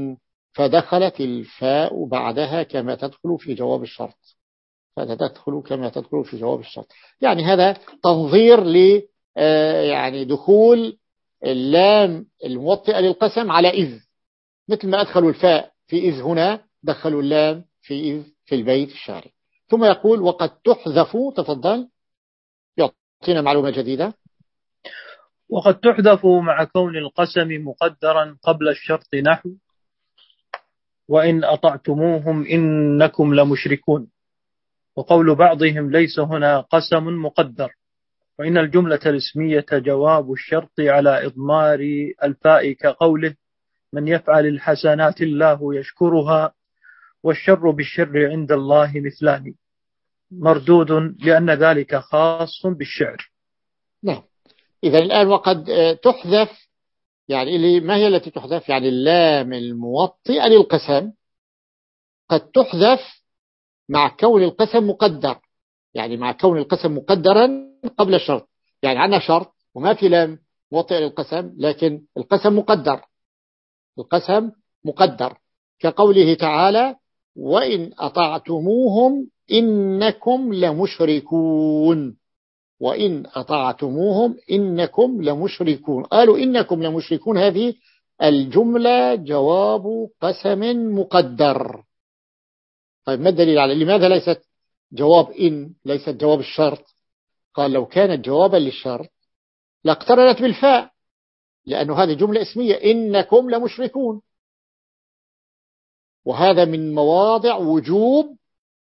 فدخلت الفاء بعدها كما تدخل في جواب الشرط، فتدخل كما تدخل في جواب الشرط. يعني هذا تنظير ل يعني دخول اللام الموطئة للقسم على إذ، مثل ما أدخلوا الفاء في إذ هنا دخلوا اللام في إذ في البيت الشعري. ثم يقول وقد تحذف، تفضل يعطينا معلومة جديدة. وقد تحذف مع كون القسم مقدرا قبل الشرط، نحو وإن أطعتموهم إنكم لمشركون. وقول بعضهم ليس هنا قسم مقدر، وإن الجملة الاسمية جواب الشرط على إضمار الفاء، كقوله من يفعل الحسنات الله يشكرها والشر بالشر عند الله مثلان، مردود لأن ذلك خاص بالشعر. نعم. إذا الآن وقد تحذف، يعني اللي ما هي التي تحذف؟ يعني اللام الموطئة للقسم قد تحذف مع كون القسم مقدر، يعني مع كون القسم مقدرا قبل الشرط. يعني عندنا شرط وما في لام موطئة للقسم، لكن القسم مقدر، القسم مقدر، كقوله تعالى وإن أطعتموهم إنكم لمشركون. وإن أطعتموهم إنكم لمشركون، قالوا إنكم لمشركون، هذه الجملة جواب قسم مقدر. طيب ما الدليل على لماذا ليست جواب إن، ليست جواب الشرط؟ قال لو كانت جوابا للشرط لاقترنت بالفاء، لأنه هذه جملة اسمية إنكم لمشركون، وهذا من مواضع وجوب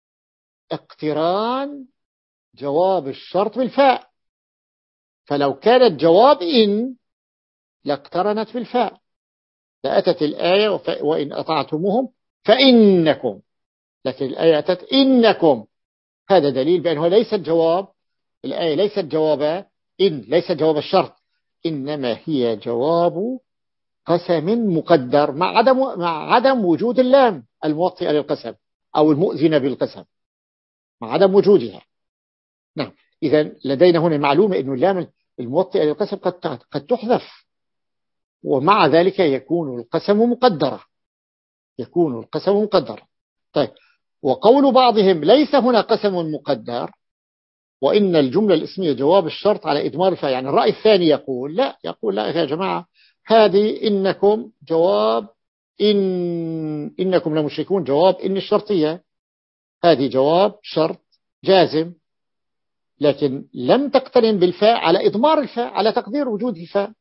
اقتران جواب الشرط بالفاء. فلو كانت جواب إن لاقترنت بالفاء، لأتت الآية وإن أطعتموهم فإنكم، لكن الآية أتت إنكم. هذا دليل بأنه ليست جواب، الآية ليست جواب إن، ليست جواب الشرط، إنما هي جواب قسم مقدر مع عدم مع عدم وجود اللام الموطئة للقسم أو المؤذنة بالقسم، مع عدم وجودها. نعم. إذا لدينا هنا معلومة إنه اللام الموطئة للقسم قد قد تحذف، ومع ذلك يكون القسم مقدرة، يكون القسم مقدرة. طيب، وقول بعضهم ليس هنا قسم مقدر وإن الجملة الاسمية جواب الشرط على إدمار الفاء، يعني الرأي الثاني يقول لا، يقول لا يا جماعة، هذه إنكم جواب إن إنكم لمشركون جواب إن الشرطية، هذه جواب شرط جازم، لكن لم تقترن بالفاء على إضمار الفاء، على تقدير وجود الفاء،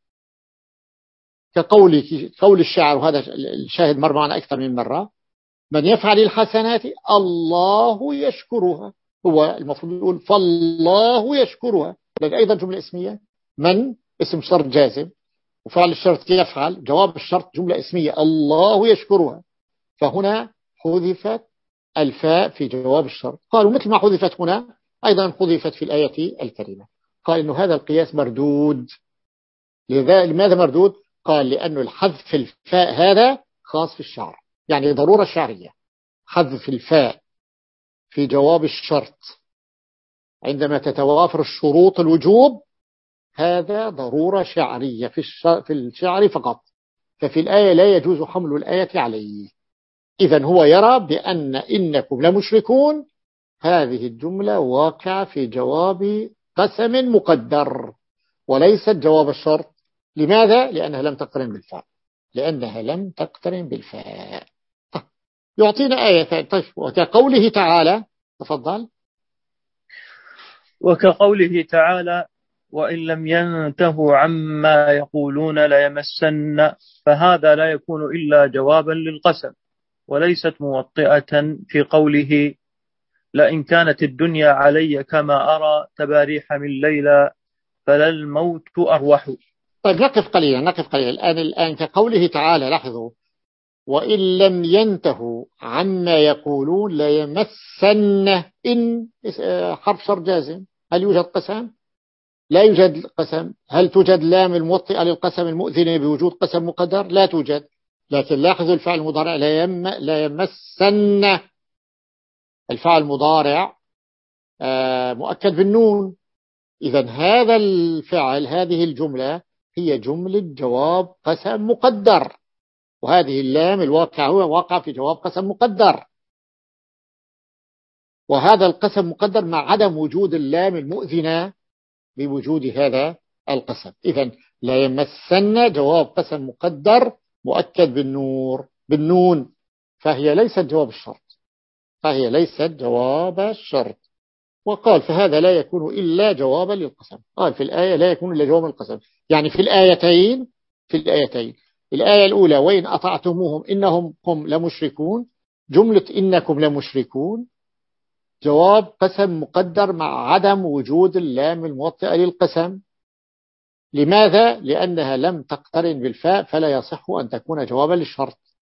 كقول قول الشاعر، وهذا الشاهد مر معنا أكثر من مرة، من يفعل الحسنات الله يشكرها، هو المفروض يقول فالله يشكرها، لأن أيضا جملة اسمية، من اسم شرط جازم، وفعل الشرط يفعل، جواب الشرط جملة اسمية الله يشكرها، فهنا حذفت الفاء في جواب الشرط. قالوا مثل ما حذفت هنا أيضا حذفت في الآية الكريمة. قال إنه هذا القياس مردود. لماذا مردود؟ قال لأنه الحذف الفاء هذا خاص في الشعر، يعني ضرورة شعرية، حذف الفاء في جواب الشرط عندما تتوافر الشروط الوجوب، هذا ضرورة شعرية في في الشعر فقط، ففي الآية لا يجوز حمل الآية عليه. إذن هو يرى بأن إنكم لمشركون هذه الجملة واقعة في جواب قسم مقدر وليست جواب الشرط. لماذا؟ لأنها لم تقترن بالفاء، لأنها لم تقترن بالفاء. طيب. يعطينا آية طيب وكقوله تعالى، تفضل. وكقوله تعالى وإن لم ينتهوا عما يقولون ليمسن، فهذا لا يكون إلا جوابا للقسم، وليست موطئة في قوله لئن كانت الدنيا علي كما أرى تباريح من ليلى فلا الموت أروح. طيب نقف قليلا، نقف قليلا الآن. الآن كقوله تعالى، لاحظوا وإن لم ينتهوا عما يقولون ليمسن، إن حرف شرط جازم، هل يوجد قسم؟ لا يوجد قسم. هل توجد لام الموطئة للقسم المؤذنة بوجود قسم مقدر؟ لا توجد. لكن لاحظوا الفعل المضارع لا, يم لا يمسن، الفعل المضارع مؤكد بالنون. إذن هذا الفعل، هذه الجملة هي جملة جواب قسم مقدر، وهذه اللام الواقع هو واقع في جواب قسم مقدر، وهذا القسم مقدر مع عدم وجود اللام المؤذنة بوجود هذا القسم. إذن لا يمسن جواب قسم مقدر مؤكد بالنور بالنون، فهي ليست جواب الشرط، فهي ليست جواب الشرط. وقال فهذا لا يكون إلا جوابا للقسم. قال في الآية لا يكون إلا جوابا للقسم، يعني في الآيتين في الآيتين الآية الأولى وإن أطعتموهم إنهم هم لمشركون، جملة إنكم لمشركون جواب قسم مقدر مع عدم وجود اللام الموطئة للقسم. لماذا؟ لأنها لم تقترن بالفاء فلا يصح أن تكون جوابا للشرط.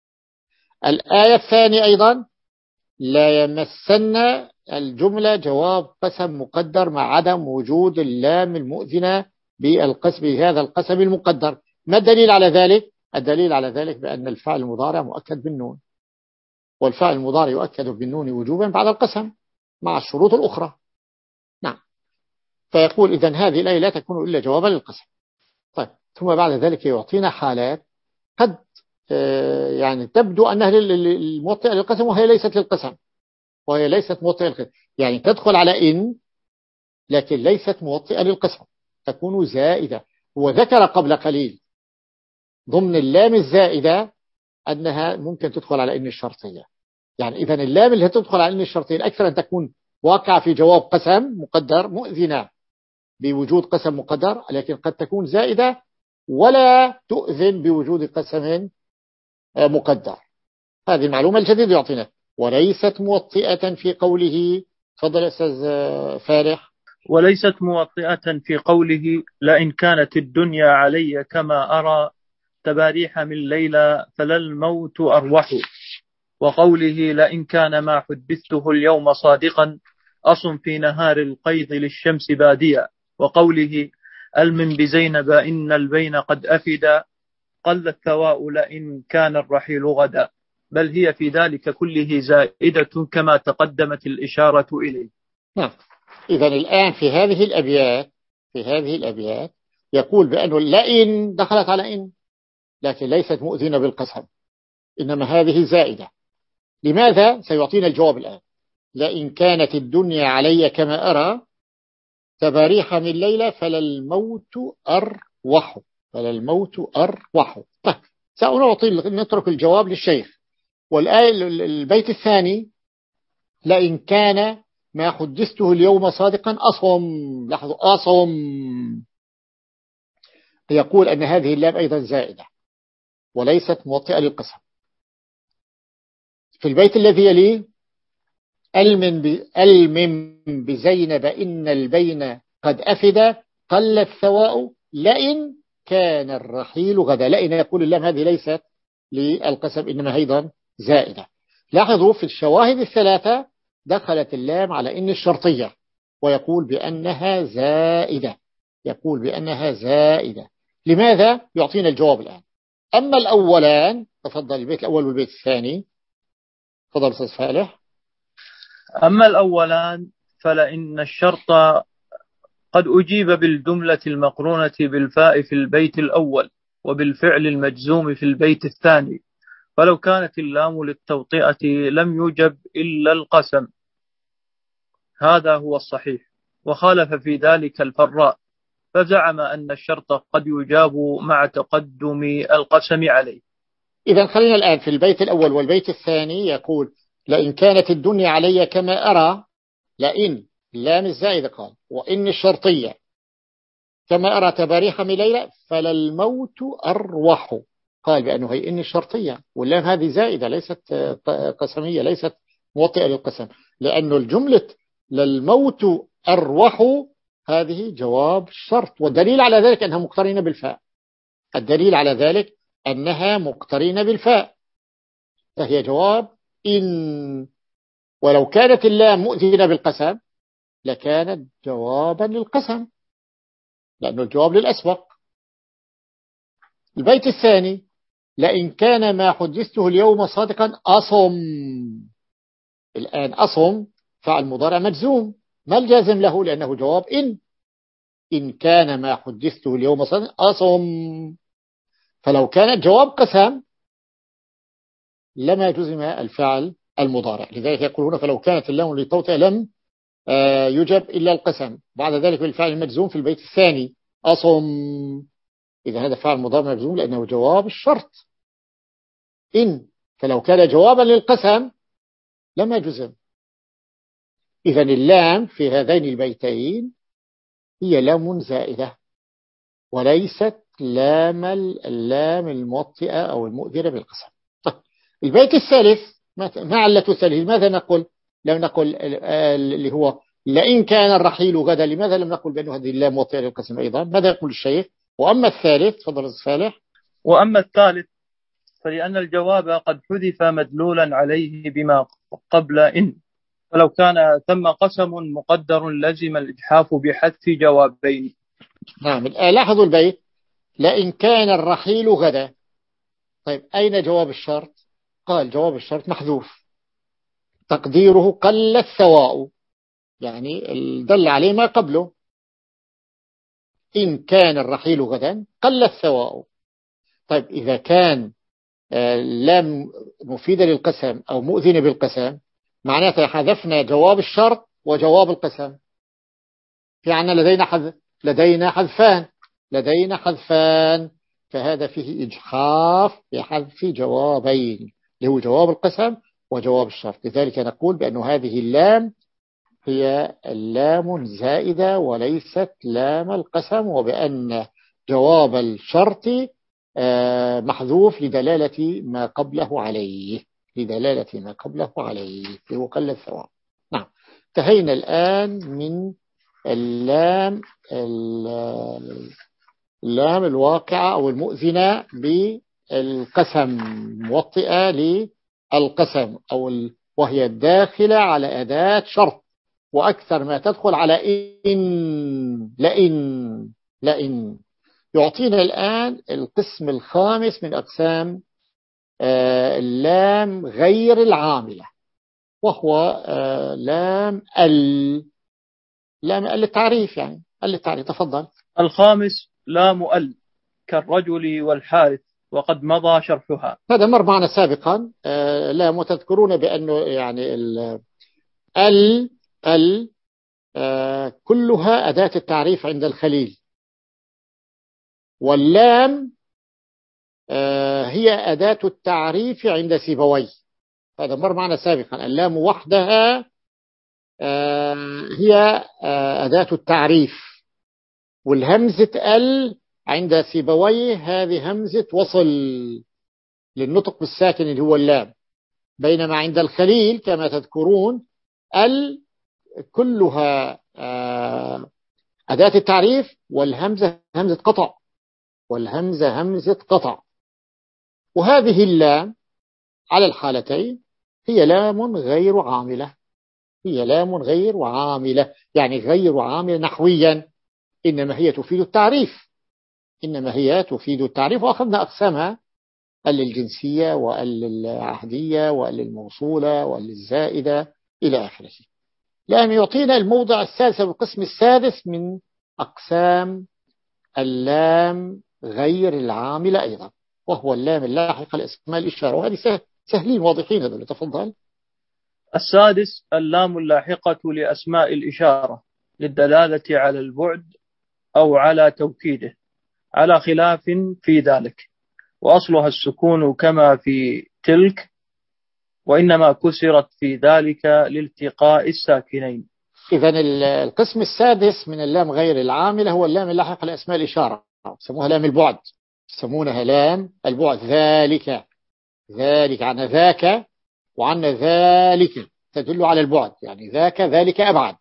الآية الثانية أيضا لا يمسن الجملة جواب قسم مقدر مع عدم وجود اللام المؤذنة بالقسم بهذا القسم المقدر. ما الدليل على ذلك؟ الدليل على ذلك بأن الفعل المضارع مؤكد بالنون، والفعل المضارع يؤكد بالنون وجوبا بعد القسم مع الشروط الأخرى. نعم. فيقول إذن هذه الآية لا تكون إلا جوابا للقسم. طيب ثم بعد ذلك يعطينا حالات قد يعني تبدو أنها الموطئة للقسم وهي ليست للقسم، وهي ليست موطئة للقسم، يعني تدخل على إن لكن ليست موطئة للقسم، تكون زائدة. وذكر قبل قليل ضمن اللام الزائدة أنها ممكن تدخل على إن الشرطية. يعني إذن اللام اللي تدخل على إن الشرطية الأكثر أن تكون واقع في جواب قسم مقدر مؤذنة بوجود قسم مقدر، لكن قد تكون زائدة ولا تؤذن بوجود قسم مقدر. هذه المعلومة الجديدة يعطينا. وليست موطئة في قوله، تفضل أستاذ فالح. وليست موطئة في قوله لئن كانت الدنيا علي كما أرى تباريح من ليلى فلا الموت أروح، وقوله لئن كان ما حدثته اليوم صادقا أصم في نهار القيض للشمس باديا، وقوله ألمن بزينب إن البين قد أفدا قل الثواء لئن كان الرحيل غدا، بل هي في ذلك كله زائدة كما تقدمت الإشارة إليه. نعم. إذن الآن في هذه الأبيات في هذه الأبيات يقول بأنه لئن دخلت على إن، لكن ليست مؤذنة بالقسم، إنما هذه زائدة. لماذا؟ سيعطينا الجواب الآن. لئن كانت الدنيا علي كما أرى تباريح من ليلة فلا الموت أروح، فلا الموت أروح. طيب سأعطي نترك الجواب للشيخ. والآية البيت الثاني لئن كان ما حدثته اليوم صادقا أصم، لاحظوا أصم، يقول أن هذه اللام أيضا زائدة وليست موطئة للقسم. في البيت الذي يليه ألمن بزينب إن البين قد أفد قل الثواء لئن كان الرحيل غدا. لئن يقول اللام هذه ليست للقسم إنما أيضا زائدة. لاحظوا في الشواهد الثلاثة دخلت اللام على إن الشرطية ويقول بأنها زائدة، يقول بأنها زائدة. لماذا؟ يعطينا الجواب الآن. أما الأولان، تفضل البيت الأول والبيت الثاني. تفضل أستاذ فالح. أما الأولان فلإن الشرط قد أجيب بالجملة المقرونة بالفاء في البيت الأول وبالفعل المجزوم في البيت الثاني، فلو كانت اللام للتوطئة لم يجب إلا القسم، هذا هو الصحيح. وخالف في ذلك الفراء فزعم أن الشرط قد يجاب مع تقدم القسم عليه. إذا خلينا الآن في البيت الأول والبيت الثاني يقول لئن كانت الدنيا علي كما أرى، لئن اللام الزائدة قال وإن الشرطية كما أرى تباريح من ليلة فلا الموت أروح، قال بأنه هي إن الشرطية واللام هذه زائدة ليست قسمية، ليست موطئة للقسم، لأنه الجملة للموت أروح هذه جواب الشرط، والدليل على ذلك أنها مقترنة بالفاء، الدليل على ذلك أنها مقترنة بالفاء، فهي جواب إن. ولو كانت اللام مؤذنة بالقسم لكانت جوابا للقسم لأنه الجواب للأسبق. البيت الثاني لئن كان ما حدثته اليوم صادقا أصم، الآن أصم فعل مضارع مجزوم، ما الجازم له؟ لأنه جواب إن. إن كان ما حدثته اليوم صادقا أصم، فلو كانت جواب قسم لما جزم الفعل المضارع. لذلك يقولون فلو كانت اللام للتوطئة لم يجب إلا القسم. بعد ذلك بالفعل المجزوم في البيت الثاني أصم، إذا هذا فعل مضارع مجزوم لأنه جواب الشرط. إن فلو كان جوابا للقسم لما جزم. إذا اللام في هذين البيتين هي لام زائدة وليست لام اللام الموطئة أو المؤذرة بالقسم. طيب البيت الثالث ما علة الثالث؟ ماذا نقول؟ لم نقل اللي هو لئن كان الرحيل غدا، لماذا لم نقل بأنه هذه اللام موطئة للقسم أيضا؟ ماذا يقول الشيخ؟ وأما الثالث تفضل صالح. وأما الثالث فلأن الجواب قد حذف مدلولا عليه بما قبل إن، ولو كان ثم قسم مقدر لزم الإجحاف بحذف جوابين. نعم لاحظوا البيت لئن كان الرحيل غدا. طيب أين جواب الشرط؟ قال جواب الشرط محذوف تقديره قل الثواء، يعني دل عليه ما قبله. إن كان الرحيل غدا قل الثواء. طيب إذا كان لام مفيدة للقسم أو مؤذنة بالقسم معناته حذفنا جواب الشرط وجواب القسم. في عنا لدينا حذف لدينا حذفان لدينا حذفان فهذا فيه إجحاف بحذف جوابين اللي هو جواب القسم وجواب الشرط. لذلك نقول بأن هذه اللام هي اللام زائدة وليست لام القسم، وبأن جواب الشرط محذوف لدلالة ما قبله عليه لدلالة ما قبله عليه هو قل الثواب. نعم انتهينا الآن من اللام اللام الواقعة أو المؤذنة بالقسم موطئة للقسم أو وهي الداخلة على أداة شرط، وأكثر ما تدخل على إن لئن لئن. يعطينا الآن القسم الخامس من أقسام اللام غير العاملة، وهو لام ال لام ال التعريف، يعني ال التعريف. تفضل. الخامس لام ال كالرجل والحارث، وقد مضى شرحها. هذا مر معنا سابقا. لام وتذكرون بأنه يعني ال ال ال كلها أداة التعريف عند الخليل، واللام هي أداة التعريف عند سيبويه. هذا مر معنا سابقا. اللام وحدها هي أداة التعريف، والهمزة ال عند سيبويه هذه همزة وصل للنطق بالساكن اللي هو اللام، بينما عند الخليل كما تذكرون ال كلها أداة التعريف والهمزة همزة قطع والهمزة همزة قطع. وهذه اللام على الحالتين هي لام غير عاملة هي لام غير عاملة يعني غير عاملة نحويا، إنما هي تفيد التعريف إنما هي تفيد التعريف. وأخذنا أقسامها ال الجنسية وال العهدية وال الموصولة وال الزائدة إلى آخره. لأن يعطينا الموضع السادس والقسم السادس من أقسام اللام غير العاملة أيضا، وهو اللام اللاحقة لأسماء الإشارة. وهذه سهلين واضحين. هذا تفضل. السادس اللام اللاحقة لأسماء الإشارة للدلالة على البعد أو على توكيده على خلاف في ذلك، وأصلها السكون كما في تلك، وإنما كسرت في ذلك لالتقاء الساكنين. إذن القسم السادس من اللام غير العاملة هو اللام اللاحقة لأسماء الإشارة، يسموها لام البعد، يسمونها لام البعد. ذلك ذلك عن ذاك وعن ذلك تدل على البعد، يعني ذاك ذلك أبعد.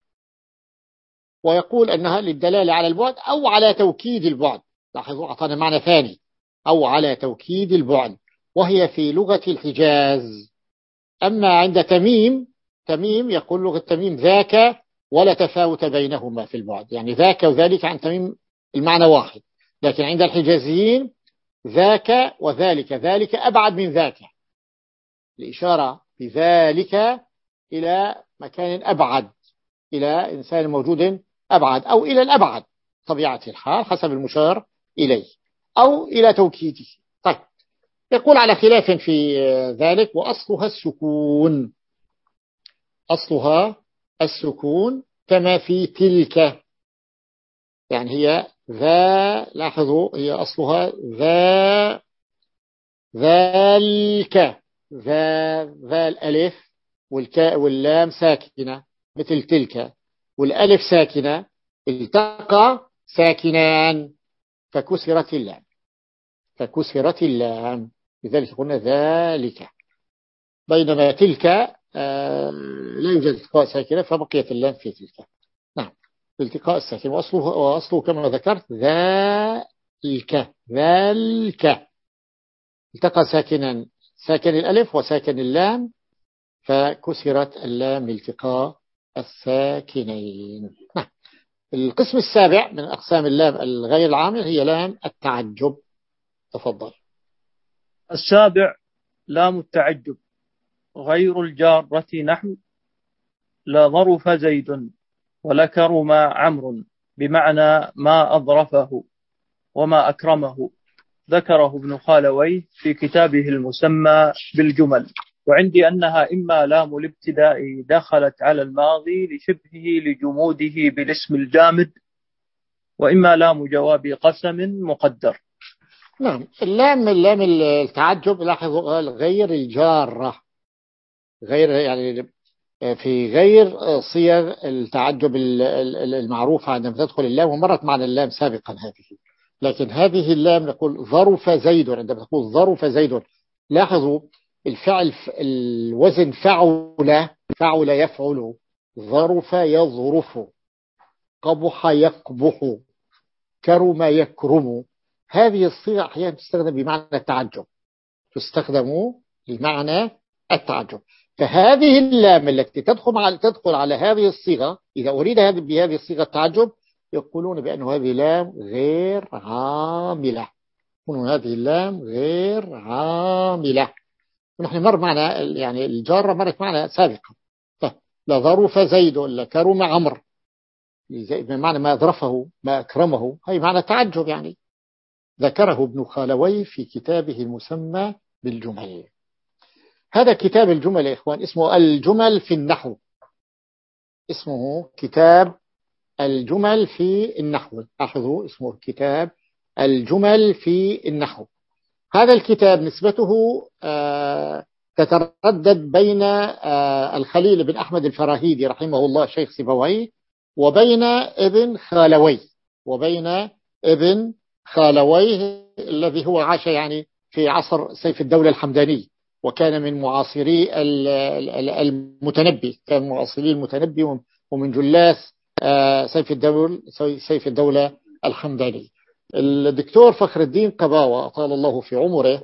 ويقول أنها للدلالة على البعد أو على توكيد البعد. لاحظوا أعطانا معنى ثاني، أو على توكيد البعد، وهي في لغة الحجاز. أما عند تميم تميم يقول لغة تميم ذاك ولا تفاوت بينهما في البعد، يعني ذاك وذلك عن تميم المعنى واحد. لكن عند الحجازيين ذاك وذلك ذلك أبعد من ذاك، الإشارة بذلك إلى مكان أبعد، إلى إنسان موجود أبعد، أو إلى الأبعد طبيعة الحال حسب المشار إليه، أو إلى توكيده. طيب يقول على خلاف في ذلك، وأصلها السكون، أصلها السكون كما في تلك، يعني هي ذا، لاحظوا هي أصلها ذا، ذلك، ذا، ذا الألف والكاء واللام ساكنة مثل تلك، والألف ساكنة، التقى ساكنان فكسرت اللام، فكسرت اللام، لذلك قلنا ذلك. بينما تلك آه لا يوجد التقاء ساكنة فبقيت اللام في تلك. نعم، التقاء الساكن، وأصله, وأصله كما ذكرت ذلك، ذلك، التقى ساكنا، ساكن الألف وساكن اللام فكسرت اللام لالتقاء الساكنين. نعم. القسم السابع من أقسام اللام الغير العامل هي لام التعجب. تفضل. السابع لام التعجب غير الجارة، نحو لظرف زيد ولكرم عمرو، بمعنى ما أظرفه وما أكرمه، ذكره ابن خالويه في كتابه المسمى بالجمل. وعندي أنها إما لام الابتداء دخلت على الماضي لشبهه لجموده بالاسم الجامد، وإما لام جواب قسم مقدر. نعم، اللام اللام التعجب لاحظوا غير الجارة، غير يعني في غير صيغ التعجب المعروفة عندما تدخل اللام، ومرت معنا اللام سابقا هذه، لكن هذه اللام نقول ظرف زيد، عندما تقول ظرف زيد لاحظوا الفعل الوزن فعل، فعل يفعل، ظرف يظرف، قبح يقبح، كرم يكرم، هذه الصيغة أحيانا تستخدم بمعنى التعجب، تستخدم بمعنى التعجب. فهذه اللام التي تدخل على تدخل على هذه الصيغة، إذا أريد هذه بهذه الصيغة التعجب يقولون بأن هذه لام غير عاملة، يقولون هذه اللام غير عاملة. ونحن مر معنا يعني الجارة مرت معنا سابقا، لظرف زيد لكرم عمرو، بمعنى ما أظرفه ما أكرمه، هي معنى تعجب يعني، ذكره ابن خالويه في كتابه المسمى بالجمل. هذا كتاب الجمل يا إخوان اسمه الجمل في النحو، اسمه كتاب الجمل في النحو، لاحظوا اسمه كتاب الجمل في النحو. هذا الكتاب نسبته آه تتردد بين آه الخليل بن أحمد الفراهيدي رحمه الله شيخ سيبويه، وبين ابن خالويه، وبين ابن خالويه الذي هو عاش يعني في عصر سيف الدولة الحمداني، وكان من معاصري المتنبي، كان معاصري المتنبي ومن جلاس سيف الدولة سيف الدولة الحمداني. الدكتور فخر الدين قباوة أطال الله في عمره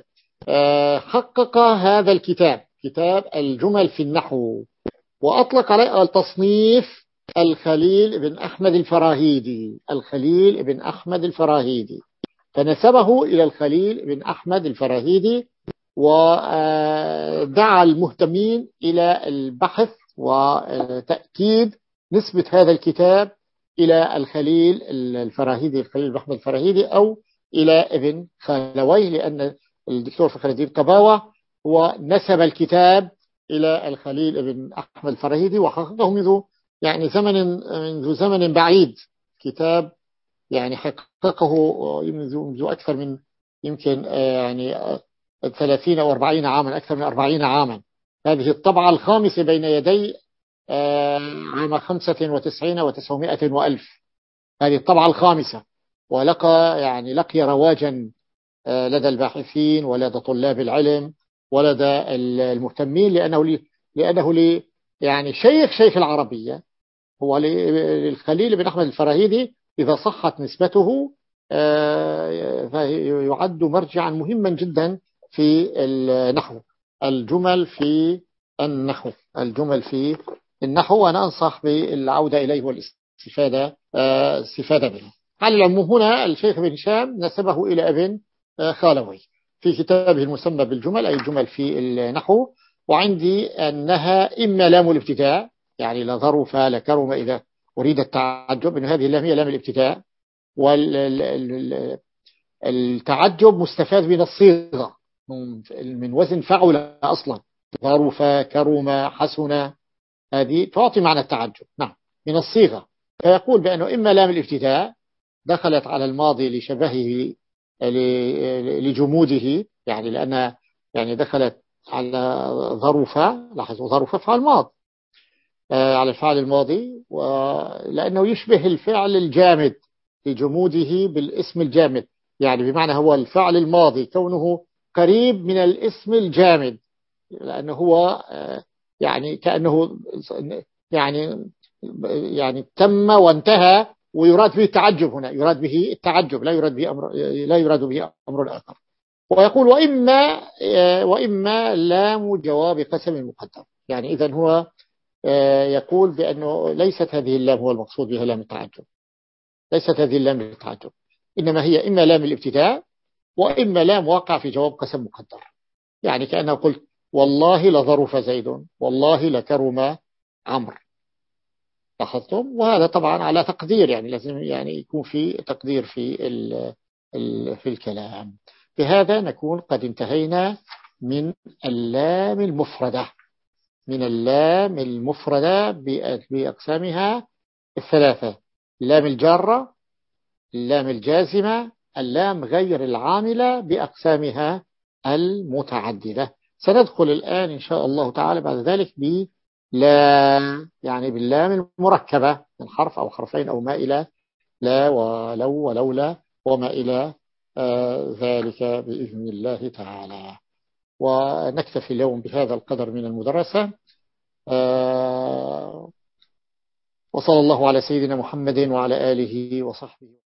حقق هذا الكتاب، كتاب الجمل في النحو، وأطلق عليه التصنيف الخليل بن أحمد الفراهيدي، الخليل بن أحمد الفراهيدي، فنسبه إلى الخليل بن أحمد الفراهيدي، ودعا المهتمين إلى البحث وتأكيد نسبة هذا الكتاب إلى الخليل الفراهيدي، الخليل بن أحمد الفراهيدي، أو إلى ابن خالويه، لأن الدكتور فخر الدين قباوة هو نسب الكتاب إلى الخليل بن أحمد الفراهيدي، وحققه منذ يعني زمن منذ زمن بعيد، كتاب يعني حققه منذ أكثر من يمكن يعني ثلاثين أو أربعين عاما، أكثر من أربعين عاما. هذه الطبعة الخامسة بين يدي عام خمسة وتسعين وتسعمائة وألف، هذه الطبعة الخامسة، ولقى يعني لقي رواجا لدى الباحثين ولدى طلاب العلم ولدى المهتمين، لأنه لي لأنه لي يعني شيخ شيخ العربية هو للخليل بن أحمد الفراهيدي، إذا صحت نسبته فيعد مرجعا مهما جدا في النحو، الجمل في النحو، الجمل في النحو، وأنا أنصح بالعودة إليه والاستفادة استفادة منه. على العموم هنا الشيخ بن هشام نسبه إلى ابن خالويه في كتابه المسمى بالجمل، أي الجمل في النحو. وعندي أنها إما لام الابتداء، يعني لظرف لكرم إذا أريد التعجب، أن هذه اللام هي لام الابتداء، والتعجب مستفاد من الصيغة، من من وزن فعل أصلا، ظرف، كرم، حسن، هذه تعطي معنى التعجب. نعم، من الصيغة. فيقول بأنه إما لام الابتداء دخلت على الماضي لشبهه لجموده، يعني لأن يعني دخلت على ظرف، لاحظوا ظرف فعل ماض على الفعل الماضي، ولأنه يشبه الفعل الجامد لجموده بالاسم الجامد، يعني بمعنى هو الفعل الماضي كونه قريب من الاسم الجامد، لأنه هو يعني كأنه يعني يعني تم وانتهى، ويراد به التعجب هنا، يراد به التعجب، لا يراد به أمر، لا يراد به أمر آخر. ويقول وإما وإما لام جواب قسم مقدر، يعني إذن هو يقول بأنه ليست هذه اللام هو المقصود بها لام التعجب، ليست هذه اللام للتعجب، إنما هي إما لام الابتداء وإما لام واقع في جواب قسم مقدر. يعني كأنه قلت والله لظرف زيد، والله لكرم عمرو، لاحظتم؟ وهذا طبعا على تقدير، يعني لازم يعني يكون في تقدير في ال ال في الكلام. بهذا نكون قد انتهينا من اللام المفردة، من اللام المفردة بأقسامها الثلاثة: اللام الجارة، اللام الجازمة، اللام غير العاملة بأقسامها المتعددة. سندخل الآن إن شاء الله تعالى بعد ذلك بلا يعني باللام المركبة من حرف أو حرفين أو ما إلى لا ولو ولولا وما إلى آه ذلك بإذن الله تعالى. ونكتفي اليوم بهذا القدر من المدرسة. آه وصلى الله على سيدنا محمد وعلى آله وصحبه.